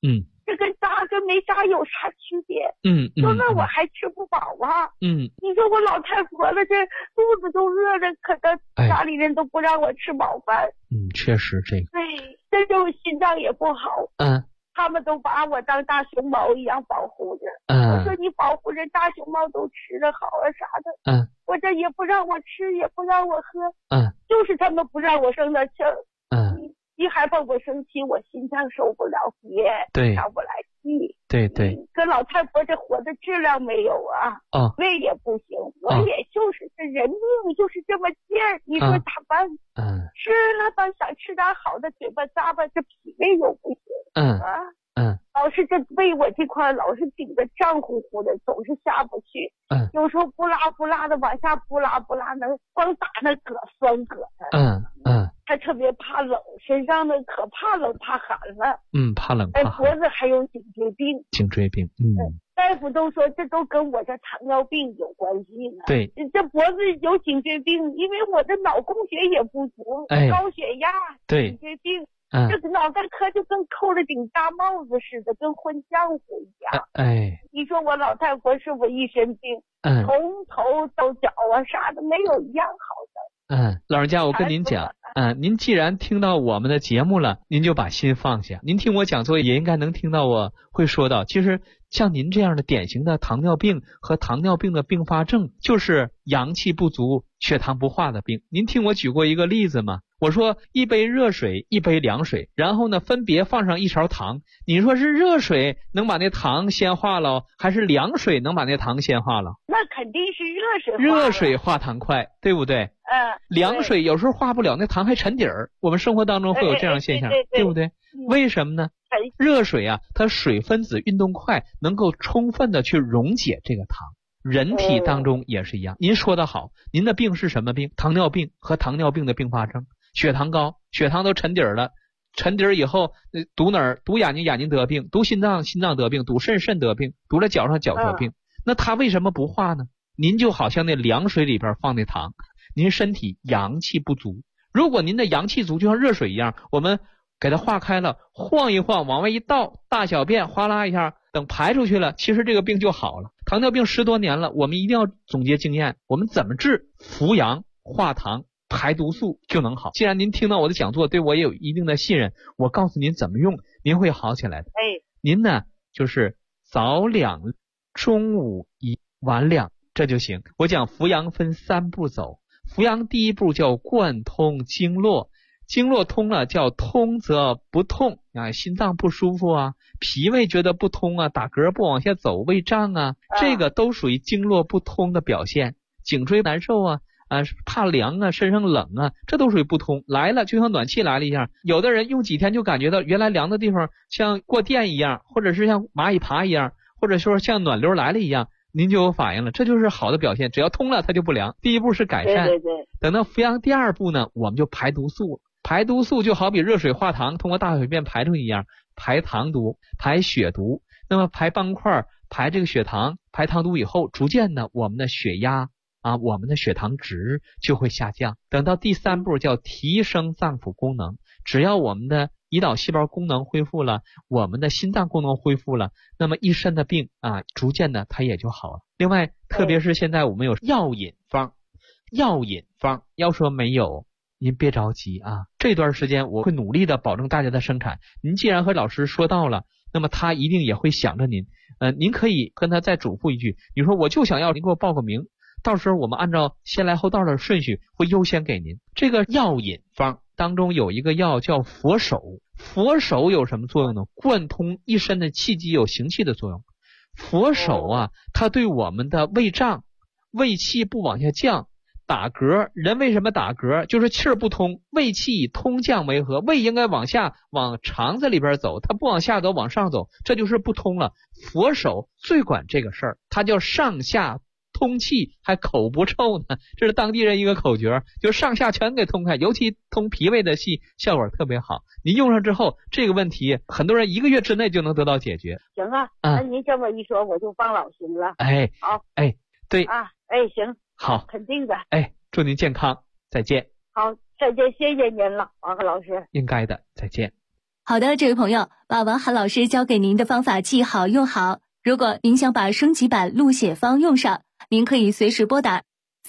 [SPEAKER 5] 这跟扎跟没扎有啥区别？说那我还吃不饱啊。你说我老太婆了，这肚子都饿着，可的家里人都不让我吃饱饭。
[SPEAKER 4] 确实这个。
[SPEAKER 5] 这就心脏也不好。他们都把我当大熊猫一样保护着。我说你保护着大熊猫都吃得好啊啥的。我这也不让我吃，也不让我喝。就是他们不让我生了气儿。一害怕我生气，我心脏受不了憋，上不来气。对，跟老太婆这活的质量没有啊。胃也不行，我也就是这人命就是这么贱，你说咋办？吃了吧，想吃点好的，嘴巴咂巴，这脾胃又不行。老是这胃我这块老是顶得胀乎乎的，总是下不去。有时候不拉不拉的往下不拉不拉，能光打那嗝酸嗝的。他特别怕冷，身上的可怕冷怕寒了。
[SPEAKER 4] 怕冷怕寒。
[SPEAKER 5] 脖子还有颈椎病。颈椎病。大夫都说这都跟我这糖尿病有关系呢。对，这脖子有颈椎病，因为我的脑供血也不足，高血压，颈椎病。这个脑袋壳就跟扣了顶大帽子似的，跟混浆糊一样。你说我老太婆是我一身病，从头到脚啊啥的没有一样好的。
[SPEAKER 4] 老人家，我跟您讲，您既然听到我们的节目了，您就把心放下。您听我讲座也应该能听到我会说到，其实像您这样的典型的糖尿病和糖尿病的并发症，就是阳气不足、血糖不化的病。您听我举过一个例子吗？我说一杯热水，一杯凉水，然后呢分别放上一勺糖，你说是热水能把那糖先化了，还是凉水能把那糖先化了？
[SPEAKER 5] 那肯定是热水化了。
[SPEAKER 4] 热水化糖快，对不对？凉水有时候化不了，那糖还沉底儿。我们生活当中会有这样的现象，对不对？为什么呢？热水啊，它水分子运动快，能够充分的去溶解这个糖。人体当中也是一样。您说的好，您的病是什么病？糖尿病和糖尿病的并发症。血糖高，血糖都沉底儿了，沉底儿以后堵哪儿？堵眼睛，眼睛得病；堵心脏，心脏得病；堵肾，肾得病；堵了脚上，脚得病。那它为什么不化呢？您就好像那凉水里边放那糖，您身体阳气不足。如果您的阳气足，就像热水一样，我们给它化开了，晃一晃，往外一倒，大小便哗啦一下，等排出去了，其实这个病就好了。糖尿病10多年了，我们一定要总结经验，我们怎么治？扶阳化糖排毒素就能好。既然您听到我的讲座，对我也有一定的信任，我告诉您怎么用，您会好起来的。您呢就是早2，中午1，晚2，这就行。我讲扶阳分3步走，扶阳第一步叫贯通经络，经络通了叫通则不痛啊，心脏不舒服啊，脾胃觉得不通啊，打嗝不往下走，胃胀啊，这个都属于经络不通的表现。颈椎难受啊，怕凉啊，身上冷啊，这都属于不通。来了就像暖气来了一样，有的人用几天就感觉到原来凉的地方像过电一样，或者是像蚂蚁爬一样，或者说像暖流来了一样，您就有反应了，这就是好的表现。只要通了它就不凉。第一步是改善，等到扶阳第2步呢，我们就排毒素。排毒素就好比热水化糖通过大小便排出一样，排糖毒，排血毒。那么排斑块，排这个血糖，排糖毒以后，逐渐的我们的血压我们的血糖值就会下降。等到第3步叫提升脏腑功能，只要我们的胰岛细胞功能恢复了，我们的心脏功能恢复了，那么一身的病逐渐的它也就好了。另外特别是现在我们有药引方，要说没有您别着急这段时间我会努力的保证大家的生产。您既然和老师说到了，那么他一定也会想着您。您可以跟他再嘱咐一句，你说我就想要您给我报个名，到时候我们按照先来后到的顺序会优先给您。这个药引方当中有一个药叫佛手，佛手有什么作用呢？贯通一身的气机，有行气的作用。佛手它对我们的胃胀、胃气不往下降、打嗝，人为什么打嗝？就是气儿不通，胃气以通降为和，胃应该往下往肠子里边走，它不往下走往上走，这就是不通了。佛手最管这个事儿，它叫上下通气，还口不臭呢，这是当地人一个口诀，就上下全给通开，尤其通脾胃的气效果特别好。您用上之后，这个问题很多人1个月之内就能得到解决。
[SPEAKER 5] 行那您这么一说我就放老心了。
[SPEAKER 4] 好，对
[SPEAKER 5] 行，
[SPEAKER 4] 好，
[SPEAKER 5] 肯定的。
[SPEAKER 4] 祝您健康，再见。
[SPEAKER 5] 好，再见，谢谢您了，王老师。
[SPEAKER 4] 应该的，再见。
[SPEAKER 3] 好的，这位朋友，把王涵老师教给您的方法记好用好。如果您想把升级版录写方用上，您可以随时拨打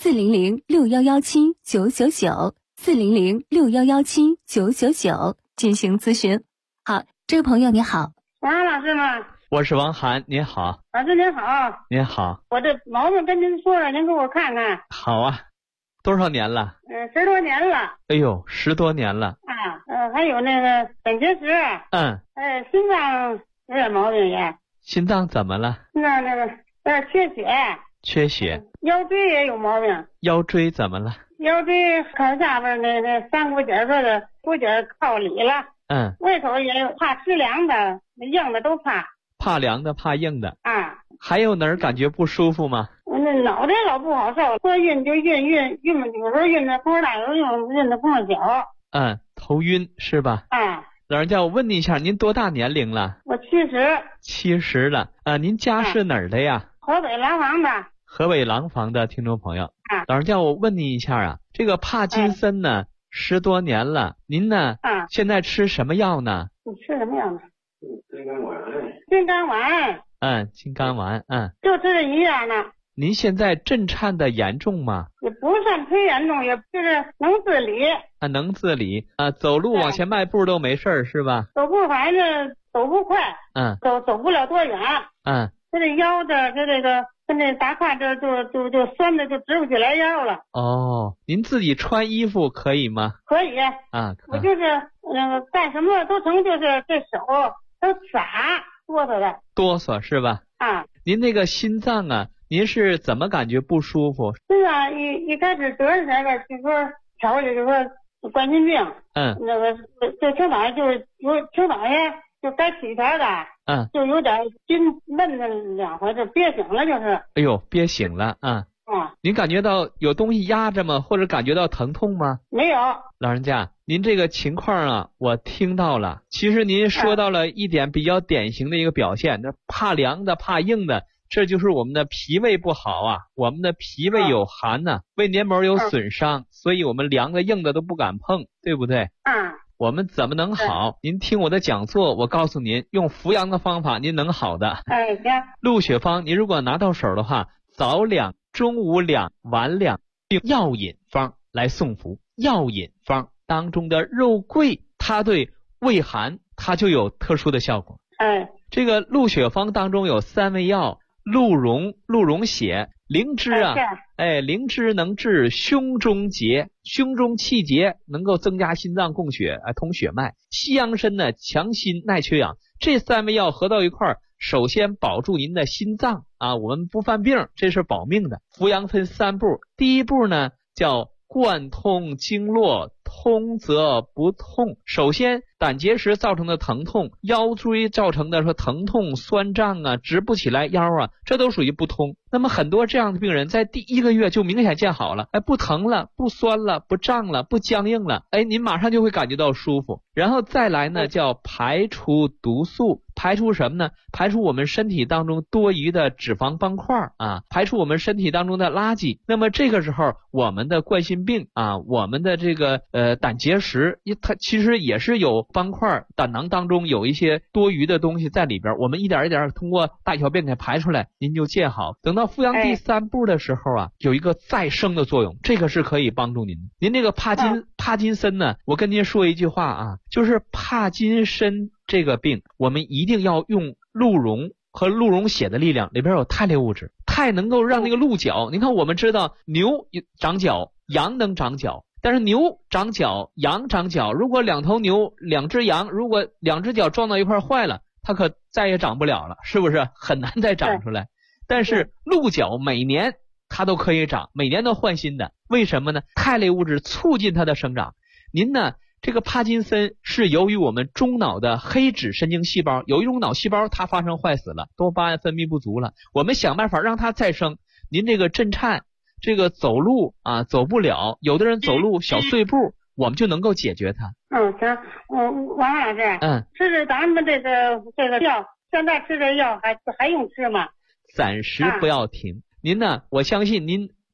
[SPEAKER 3] 400-6117-999，400-6117-999进行咨询。好，这位朋友你好。
[SPEAKER 5] 王涵老师吗？
[SPEAKER 4] 我是王涵，您好。
[SPEAKER 5] 老师您好。
[SPEAKER 4] 您好。
[SPEAKER 5] 我这毛病跟您说说，您给我看看。
[SPEAKER 4] 好啊。多少年了
[SPEAKER 5] ？10多年了。
[SPEAKER 4] 哎呦，10多年了。
[SPEAKER 5] 还有那个胆结石。心脏有点毛病也。
[SPEAKER 4] 心脏怎么了？
[SPEAKER 5] 那个缺血。
[SPEAKER 4] 缺血。
[SPEAKER 5] 腰椎也有毛病。
[SPEAKER 4] 腰椎怎么了？
[SPEAKER 5] 腰椎靠下边那三股节说的骨节靠里了。胃口也有，怕吃凉的硬的都怕。
[SPEAKER 4] 怕凉的怕硬的。还有哪儿感觉不舒服吗？
[SPEAKER 5] 那脑袋老不好受，说晕就晕，有时候晕的头大，有时候晕的碰着脚。
[SPEAKER 4] 头晕是吧？老人家，我问你一下，您多大年龄了？
[SPEAKER 5] 我70。
[SPEAKER 4] 70了。您家是哪儿的呀？
[SPEAKER 5] 河北廊坊的。
[SPEAKER 4] 河北廊坊的听众朋友。老人家，我问你一下啊，这个帕金森呢，10多年了，您呢？现在吃什么药呢？
[SPEAKER 5] 你吃什么药呢？金刚丸。
[SPEAKER 4] 金刚丸。
[SPEAKER 5] 就吃这一样呢。
[SPEAKER 4] 您现在震颤的严重吗？
[SPEAKER 5] 也不算忒严重，也就是能自理。
[SPEAKER 4] 能自理。走路往前迈步都没事是吧？
[SPEAKER 5] 走步反正走不快。走不了多远。他这腰的这个跟这大胯这就酸的就直不起来腰了。
[SPEAKER 4] 您自己穿衣服可以吗？
[SPEAKER 5] 可以。我就是干什么都成，就是这手都撒哆嗦的。
[SPEAKER 4] 哆嗦是吧？您那个心脏啊，您是怎么感觉不舒服？
[SPEAKER 5] 是啊，一开始得那个就说瞧就说冠心病。那个就挺早就该起条的。就有点心闷的2回，就憋醒了就是。
[SPEAKER 4] 哎呦，憋醒了。您感觉到有东西压着吗？或者感觉到疼痛吗？
[SPEAKER 5] 没有。
[SPEAKER 4] 老人家，您这个情况啊，我听到了。其实您说到了一点比较典型的一个表现，那怕凉的怕硬的，这就是我们的脾胃不好啊，我们的脾胃有寒呢，胃黏膜有损伤，所以我们凉的硬的都不敢碰，对不对？我们怎么能好？您听我的讲座，我告诉您，用扶阳的方法，您能好的。
[SPEAKER 5] 行。
[SPEAKER 4] 鹿血方，您如果拿到手的话，早2、中午2、晚2，并药引方来送服。药引方当中的肉桂，它对胃寒，它就有特殊的效果。这个鹿血方当中有3味药：鹿茸血、灵芝啊。灵芝能治胸中结，胸中气结，能够增加心脏供血，通血脉。西洋参呢，强心耐缺氧。这3味药合到一块儿，首先保住您的心脏我们不犯病，这是保命的。扶阳分3步，第一步呢叫贯通经络，通则不痛。首先胆结石造成的疼痛，腰椎造成的说疼痛酸胀直不起来腰这都属于不通。那么很多这样的病人在第1个月就明显见好了，不疼了，不酸了，不胀了，不僵硬了，您马上就会感觉到舒服。然后再来呢叫排除毒素。排除什么呢？排除我们身体当中多余的脂肪斑块排除我们身体当中的垃圾。那么这个时候我们的冠心病我们的这个胆结石，它其实也是有斑块，胆囊当中有一些多余的东西在里边，我们一点一点通过大小便给排出来，您就见好。等到扶阳第3步的时候有一个再生的作用，这个是可以帮助您。您这个帕金森呢，我跟您说一句话就是帕金森这个病，我们一定要用鹿茸和鹿茸血的力量，里边有肽类物质，肽能够让那个鹿角，您看我们知道牛长角，羊能长角，但是牛长角，羊长角，如果2头牛2只羊，如果2只脚撞到一块坏了，它可再也长不了了，是不是很难再长出来？但是鹿角每年它都可以长，每年都换新的，为什么呢？肽类物质促进它的生长。您呢这个帕金森是由于我们中脑的黑质神经细胞，有一种脑细胞它发生坏死了，多巴胺分泌不足了，我们想办法让它再生。您这个震颤，这个走路走不了，有的人走路小碎步，我们就能够解决它。
[SPEAKER 5] 行。王老师，吃咱们这个药，现在吃这药还用吃吗？
[SPEAKER 4] 暂时不要停。您呢，我相信您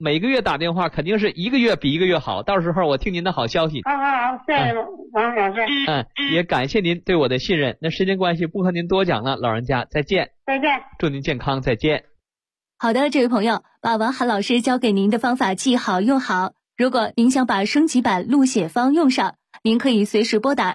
[SPEAKER 4] 每个月打电话肯定是一个月比一个月好，到时候我听您的好消息。
[SPEAKER 5] 好，对，王老师。
[SPEAKER 4] 也感谢您对我的信任。那时间关系不和您多讲了，老人家再见。
[SPEAKER 5] 再见。
[SPEAKER 4] 祝您健康，再见。
[SPEAKER 3] 好的，这位朋友，把王涵老师教给您的方法记好用好。如果您想把升级版录写方用上，您可以随时拨打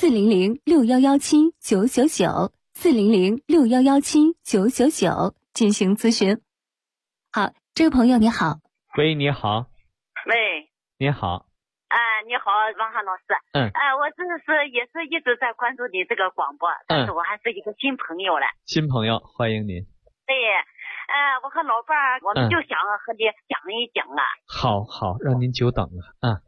[SPEAKER 3] 400-6117-999，400-6117-999进行咨询。好，这位朋友你好。
[SPEAKER 4] 喂，你好。
[SPEAKER 6] 喂，
[SPEAKER 4] 你好。
[SPEAKER 6] 你好，王涵老师。我这是也是一直在关注你这个广播，但是我还是一个新朋友嘞。
[SPEAKER 4] 新朋友，欢迎您。
[SPEAKER 6] 对，我和老伴儿，我们就想和你讲一讲啊。
[SPEAKER 4] 好，让您久等了。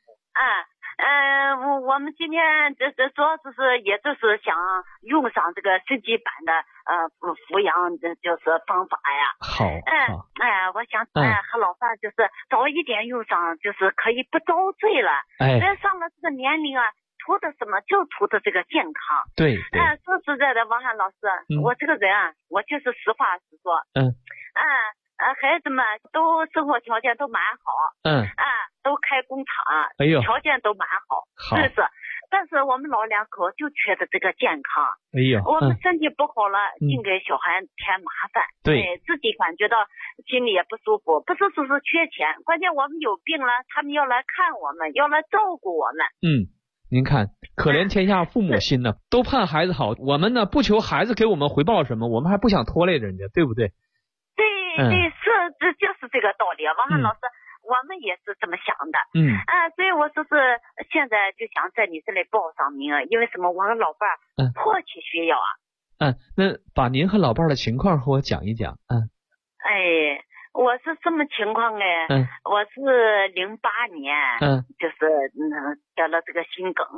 [SPEAKER 6] 我们今天这主要就是也就是想用上这个升级版的抚养就是方法呀。
[SPEAKER 4] 好。
[SPEAKER 6] 我想和老伴就是早一点用上，就是可以不遭罪了。上了这个年龄啊，图的什么？就图的这个健康。
[SPEAKER 4] 对。
[SPEAKER 6] 说实在的，王涵老师，我这个人啊，我就是实话实说。孩子们都生活条件都蛮好。都开工厂。条件都蛮好。是不是？但是我们老两口就缺的这个健康。我们身体不好了，净给小孩添麻烦。对，自己感觉到心里也不舒服，不是说是缺钱，关键我们有病了，他们要来看我们，要来照顾我们。
[SPEAKER 4] 您看，可怜天下父母心呢，都盼孩子好。我们呢，不求孩子给我们回报什么，我们还不想拖累人家，对不对？
[SPEAKER 6] 对，这就是这个道理。王涵老师，我们也是这么想的。所以我说是现在就想在你这里报上名，因为什么？我和老伴儿迫切需要啊。
[SPEAKER 4] 那把您和老伴儿的情况和我讲一讲。
[SPEAKER 6] 我是什么情况呢？我是08年，就是得了这个心梗。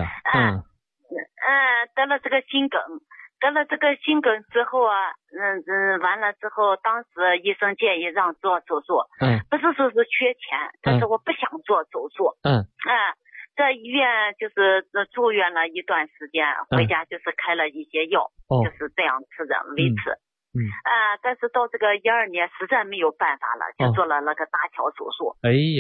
[SPEAKER 6] 得了这个心梗。得了这个心梗之后啊，完了之后，当时医生建议让做手术。不是说是缺钱，但是我不想做手术。在医院就是住院了一段时间，回家就是开了一些药，就是这样吃着维持。但是到这个12年实在没有办法了，就做了那个搭桥手术。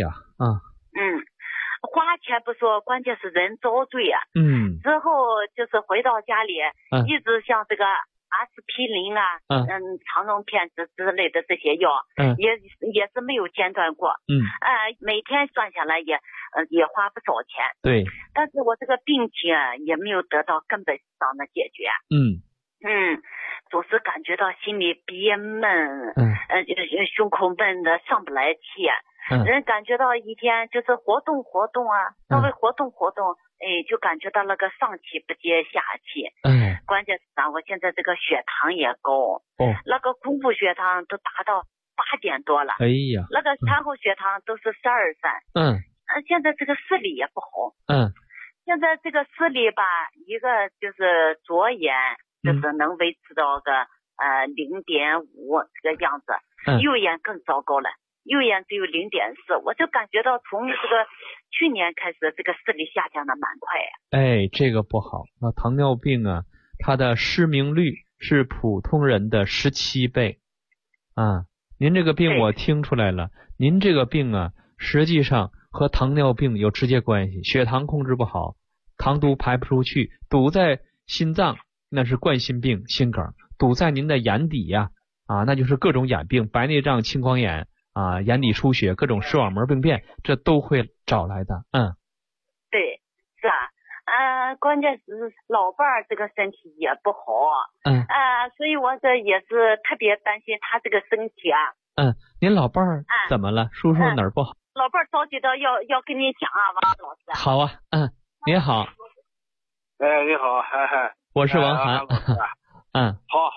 [SPEAKER 6] 花钱不说，关键是人遭罪啊。之后就是回到家里，一直像这个阿司匹林啊，肠溶片之类的这些药，也是没有间断过。每天算下来也花不少钱。对。但是我这个病情啊，也没有得到根本上的解决。总是感觉到心里憋闷，胸口闷的上不来气。人感觉到一天就是活动啊，稍微活动，就感觉到那个上气不接下气。关键是我现在这个血糖也高。那个空腹血糖都达到8点多了。那个餐后血糖都是12.3。现在这个视力也不好。现在这个视力吧，一个就是左眼就是能维持到个0.5这个样子，右眼更糟糕了。右眼只有0.4，我就感觉到从这个去年开始，这个视力下降的蛮快。
[SPEAKER 4] 这个不好。那糖尿病啊，它的失明率是普通人的17倍。您这个病我听出来了，您这个病啊，实际上和糖尿病有直接关系。血糖控制不好，糖毒排不出去，堵在心脏，那是冠心病、心梗；堵在您的眼底呀，那就是各种眼病，白内障、青光眼。眼底出血，各种视网膜病变，这都会找来的。
[SPEAKER 6] 对，是关键是老伴儿这个身体也不好。所以我这也是特别担心他这个身体啊。
[SPEAKER 4] 您老伴儿怎么了？说说哪儿不好？
[SPEAKER 6] 老伴儿着急的要跟你讲啊，王老师。
[SPEAKER 4] 好啊。您好。
[SPEAKER 7] 你好，
[SPEAKER 4] 我是王涵。
[SPEAKER 7] 好。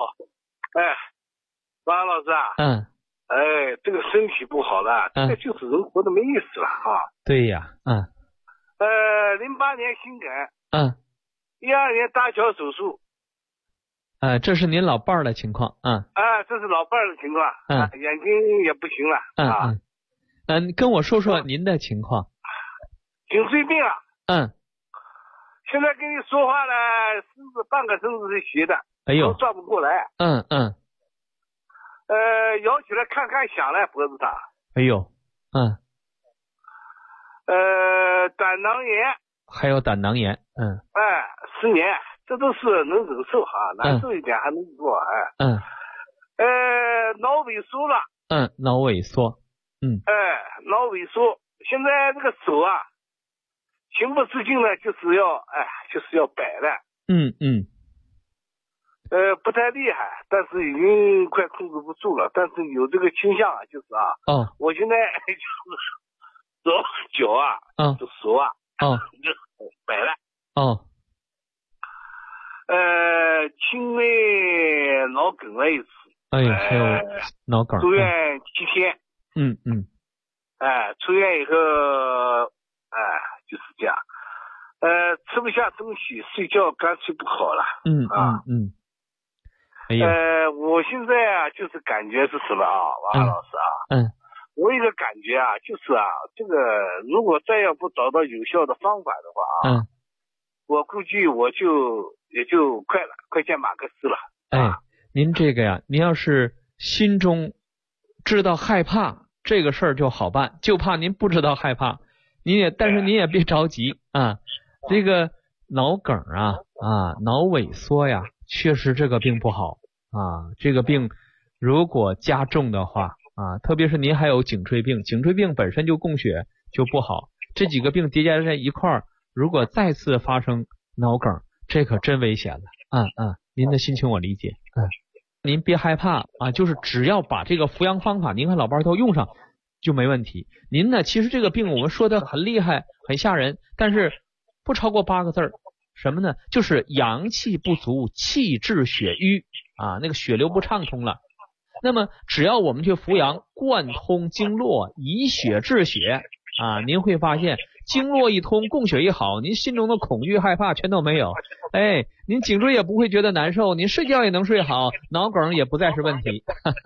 [SPEAKER 7] 王涵老师啊。这个身体不好了，这个就是人活得没意思了啊。
[SPEAKER 4] 对呀。
[SPEAKER 7] 08年心梗。12年搭桥手术。
[SPEAKER 4] 这是您老伴儿的情况。
[SPEAKER 7] 这是老伴儿的情况。眼睛也不行了。
[SPEAKER 4] 跟我说说您的情况。
[SPEAKER 7] 颈椎病啊。现在跟你说话呢，身子半个身子是斜的，都转不过来。摇起来看响了脖子上。
[SPEAKER 4] 哎呦，
[SPEAKER 7] 胆囊炎。
[SPEAKER 4] 还有胆囊炎
[SPEAKER 7] 10年，这都是能忍受哈，难受一点还能做脑萎缩了。
[SPEAKER 4] 脑萎缩。
[SPEAKER 7] 脑萎缩，现在这个手啊，情不自禁的就是要摆了。不太厉害，但是已经快控制不住了，但是有这个倾向啊，就是我现在就是手脚就手就摆了。轻微脑梗了一次。
[SPEAKER 4] 还有脑梗。
[SPEAKER 7] 住院7天。出院以后，就是这样。吃不下东西，睡觉干脆不好了。我现在就是感觉是什么王老师我有个感觉就是这个如果再要不找到有效的方法的话我估计也就快见马克思了。
[SPEAKER 4] 您这个呀，您要是心中知道害怕这个事儿就好办，就怕您不知道害怕，但是您也别着急这个脑梗脑萎缩呀，确实这个病不好这个病如果加重的话特别是您还有颈椎病，颈椎病本身就供血就不好，这几个病叠加在一块儿，如果再次发生脑梗，这可真危险了。您的心情我理解。您别害怕就是只要把这个扶阳方法您和老伴都用上就没问题。您呢，其实这个病我们说的很厉害很吓人，但是不超过8个字，什么呢？就是阳气不足，气滞血瘀那个血流不畅通了。那么只要我们去扶阳，贯通经络，以血治血您会发现经络一通，供血一好，您心中的恐惧害怕全都没有。您颈椎也不会觉得难受，您睡觉也能睡好，脑梗也不再是问题。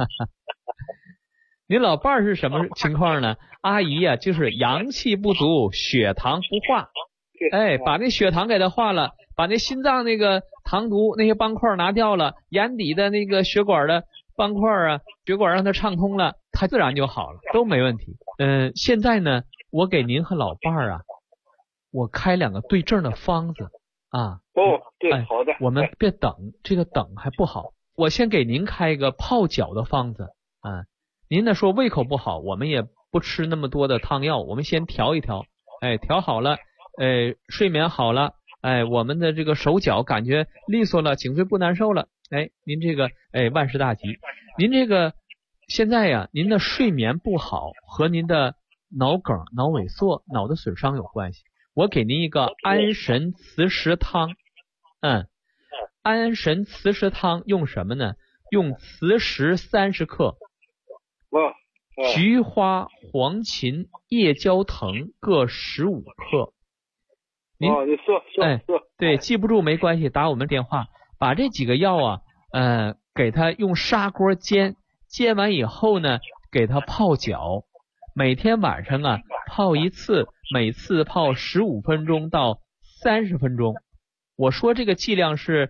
[SPEAKER 4] 您老伴儿是什么情况呢？阿姨呀，就是阳气不足，血糖不化。把那血糖给它化了，把那心脏那个糖毒那些斑块拿掉了，眼底的那个血管的斑块血管让它畅通了，它自然就好了，都没问题。现在呢，我给您和老伴儿我开2个对症的方子
[SPEAKER 7] 对，好的。
[SPEAKER 4] 我们别等，这个等还不好。我先给您开一个泡脚的方子您呢说胃口不好，我们也不吃那么多的汤药，我们先调一调，调好了，睡眠好了，我们的这个手脚感觉利索了，颈椎不难受了，您这个万事大吉。您这个现在呀，您的睡眠不好和您的脑梗、脑萎缩、脑的损伤有关系。我给您一个安神磁石汤。安神磁石汤用什么呢？用磁石30克，菊花、黄芩、夜交藤各15克。
[SPEAKER 7] 你说
[SPEAKER 4] 对，记不住没关系，打我们电话。把这几个药给它用砂锅煎，煎完以后呢，给它泡脚，每天晚上泡一次，每次泡15分钟到30分钟。我说这个剂量是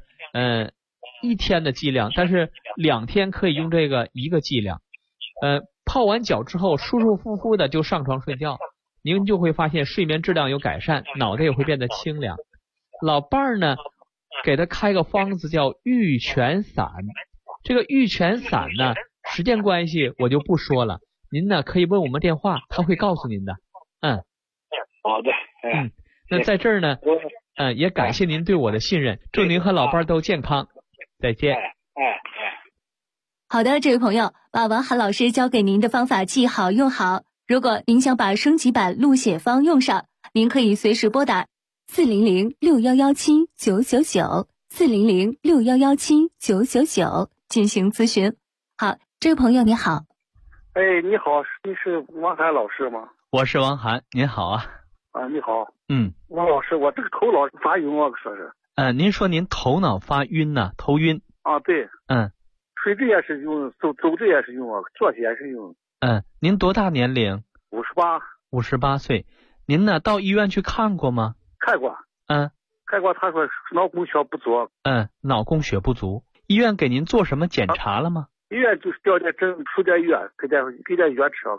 [SPEAKER 4] 1天的剂量，但是2天可以用这个1个剂量。泡完脚之后舒舒服服的就上床睡觉，您就会发现睡眠质量有改善，脑袋也会变得清凉。老伴儿呢，给他开个方子叫玉泉散。这个玉泉散呢，时间关系我就不说了，您呢可以问我们电话，他会告诉您的。
[SPEAKER 7] 好的。
[SPEAKER 4] 那在这儿呢也感谢您对我的信任，祝您和老伴都健康，再见。
[SPEAKER 3] 好的，这位朋友，把王涵老师教给您的方法记好用好。如果您想把升级版录写方用上，您可以随时拨打400-6117-999 400-6117-999进行咨询。好，这位朋友你好。
[SPEAKER 8] 你好，你是王涵老师吗？
[SPEAKER 4] 我是王涵，您好啊。
[SPEAKER 8] 你好。王老师，我这个头脑发晕说是。
[SPEAKER 4] 您说您头脑发晕呢？头晕。
[SPEAKER 8] 对。睡着也是晕，走着也是晕，坐起也是晕。
[SPEAKER 4] 您多大年龄
[SPEAKER 8] ？58。
[SPEAKER 4] 58岁。您呢到医院去看过吗？
[SPEAKER 8] 看过。看过，他说脑供血不足。
[SPEAKER 4] 脑供血不足。医院给您做什么检查了吗？
[SPEAKER 8] 医院就是吊点针，输点药，给点药吃。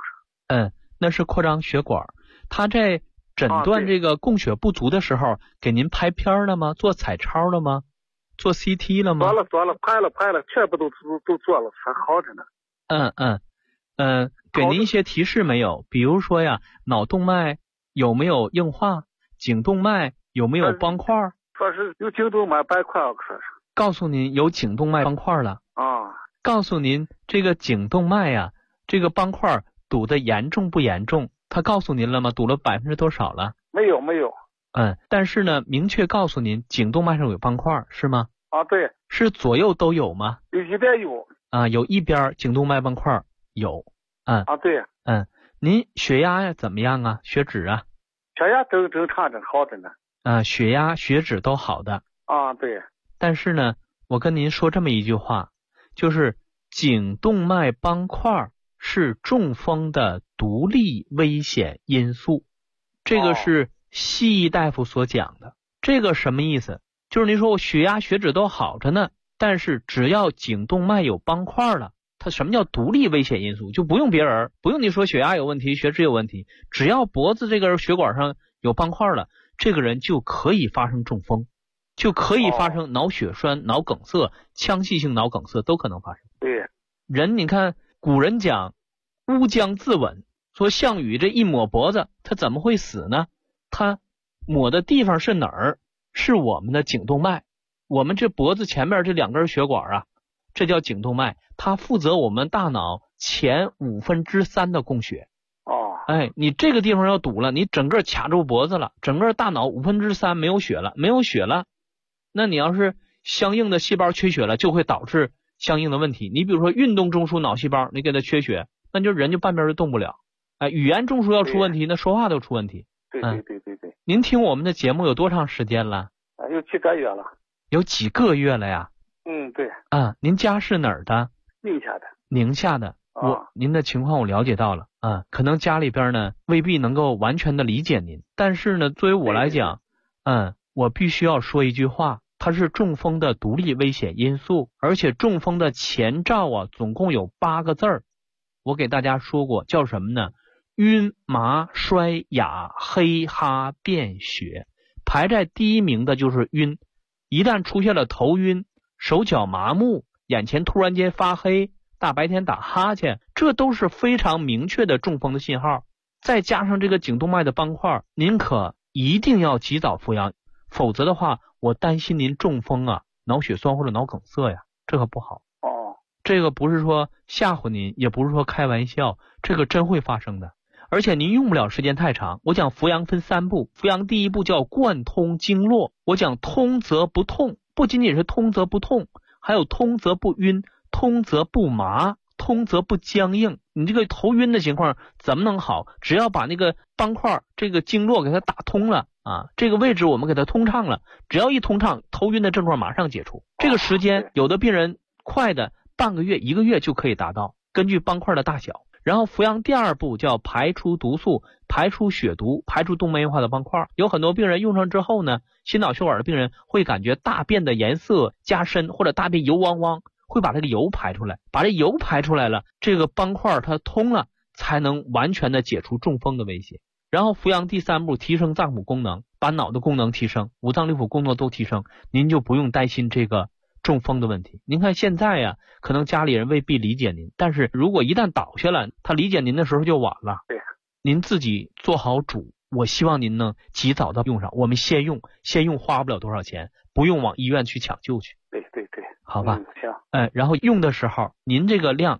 [SPEAKER 4] 那是扩张血管。他在诊断这个供血不足的时候，给您拍片了吗？做彩超了吗？做 CT 了吗？
[SPEAKER 8] 做了，拍了，全部都做了，还好着
[SPEAKER 4] 呢。给您一些提示没有？比如说呀，脑动脉有没有硬化？颈动脉有没有斑块？
[SPEAKER 8] 说是有颈动脉斑块，可是
[SPEAKER 4] 告诉您有颈动脉斑块了
[SPEAKER 8] 啊。
[SPEAKER 4] 告诉您这个颈动脉呀，这个斑块堵得严重不严重？他告诉您了吗？堵了多少了？
[SPEAKER 8] 没有。
[SPEAKER 4] 但是呢，明确告诉您颈动脉上有斑块是吗？
[SPEAKER 8] 啊，对。
[SPEAKER 4] 是左右都有吗？
[SPEAKER 8] 有一边有。
[SPEAKER 4] 啊，有一边颈动脉斑块有。
[SPEAKER 8] 啊，对。
[SPEAKER 4] 您血压呀怎么样啊？血脂啊？
[SPEAKER 8] 血压正常着，好着呢。
[SPEAKER 4] 血压、血脂都好的。
[SPEAKER 8] 啊，对。
[SPEAKER 4] 但是呢，我跟您说这么一句话，就是颈动脉斑块是中风的独立危险因素，这个是西医大夫所讲的。这个什么意思？就是您说我血压血脂都好着呢，但是只要颈动脉有斑块了，它什么叫独立危险因素？就不用别人，不用你说血压有问题血脂有问题，只要脖子这根血管上有斑块了，这个人就可以发生中风，就可以发生脑血栓、脑梗塞、腔隙性脑梗塞都可能发生。
[SPEAKER 8] 对。
[SPEAKER 4] 人你看古人讲乌江自刎，说项羽这一抹脖子他怎么会死呢？他抹的地方是哪儿？是我们的颈动脉，我们这脖子前面这2根血管啊，这叫颈动脉，它负责我们大脑前3/5的供血。你这个地方要堵了，你整个卡住脖子了，整个大脑3/5没有血了，那你要是相应的细胞缺血了，就会导致相应的问题。你比如说运动中枢脑细胞，你给它缺血，那就人就半边就动不了。语言中枢要出问题，那说话都出问题。
[SPEAKER 8] 对。
[SPEAKER 4] 您听我们的节目有多长时间了？
[SPEAKER 8] 有几个月了。
[SPEAKER 4] 有几个月了呀？
[SPEAKER 8] 对。
[SPEAKER 4] 您家是哪儿的？宁夏的。您的情况我了解到了。可能家里边呢未必能够完全的理解您，但是呢，作为我来讲，我必须要说一句话，它是中风的独立危险因素，而且中风的前兆啊，总共有8个字儿，我给大家说过，叫什么呢？晕、麻、衰、哑、黑、哈、便、血。排在第一名的就是晕，一旦出现了头晕、手脚麻木、眼前突然间发黑、大白天打哈欠，这都是非常明确的中风的信号。再加上这个颈动脉的斑块，您可一定要及早服药，否则的话，我担心您中风啊，脑血栓或者脑梗塞呀，这个不好。这个不是说吓唬您，也不是说开玩笑，这个真会发生的。而且您用不了时间太长。我讲扶阳分3步，扶阳第1步叫贯通经络，我讲通则不痛，不仅仅是通则不痛，还有通则不晕，通则不麻，通则不僵硬。你这个头晕的情况怎么能好？只要把那个斑块这个经络给它打通了这个位置我们给它通畅了，只要一通畅，头晕的症状马上解除。这个时间有的病人快的半个月1个月就可以达到，根据斑块的大小。然后扶阳第2步叫排出毒素，排出血毒，排出动脉硬化的斑块。有很多病人用上之后呢，心脑血管的病人会感觉大便的颜色加深，或者大便油汪汪，会把这个油排出来，把这油排出来了，这个斑块它通了，才能完全的解除中风的威胁。然后扶阳第3步提升脏腑功能，把脑的功能提升，五脏六腑功能都提升，您就不用担心这个中风的问题。您看现在呀，可能家里人未必理解您，但是如果一旦倒下了，他理解您的时候就晚了。
[SPEAKER 8] 对，
[SPEAKER 4] 您自己做好主，我希望您能及早的用上。我们先用花不了多少钱，不用往医院去抢救去。
[SPEAKER 8] 对，
[SPEAKER 4] 好吧。
[SPEAKER 8] 行。
[SPEAKER 4] 然后用的时候，您这个量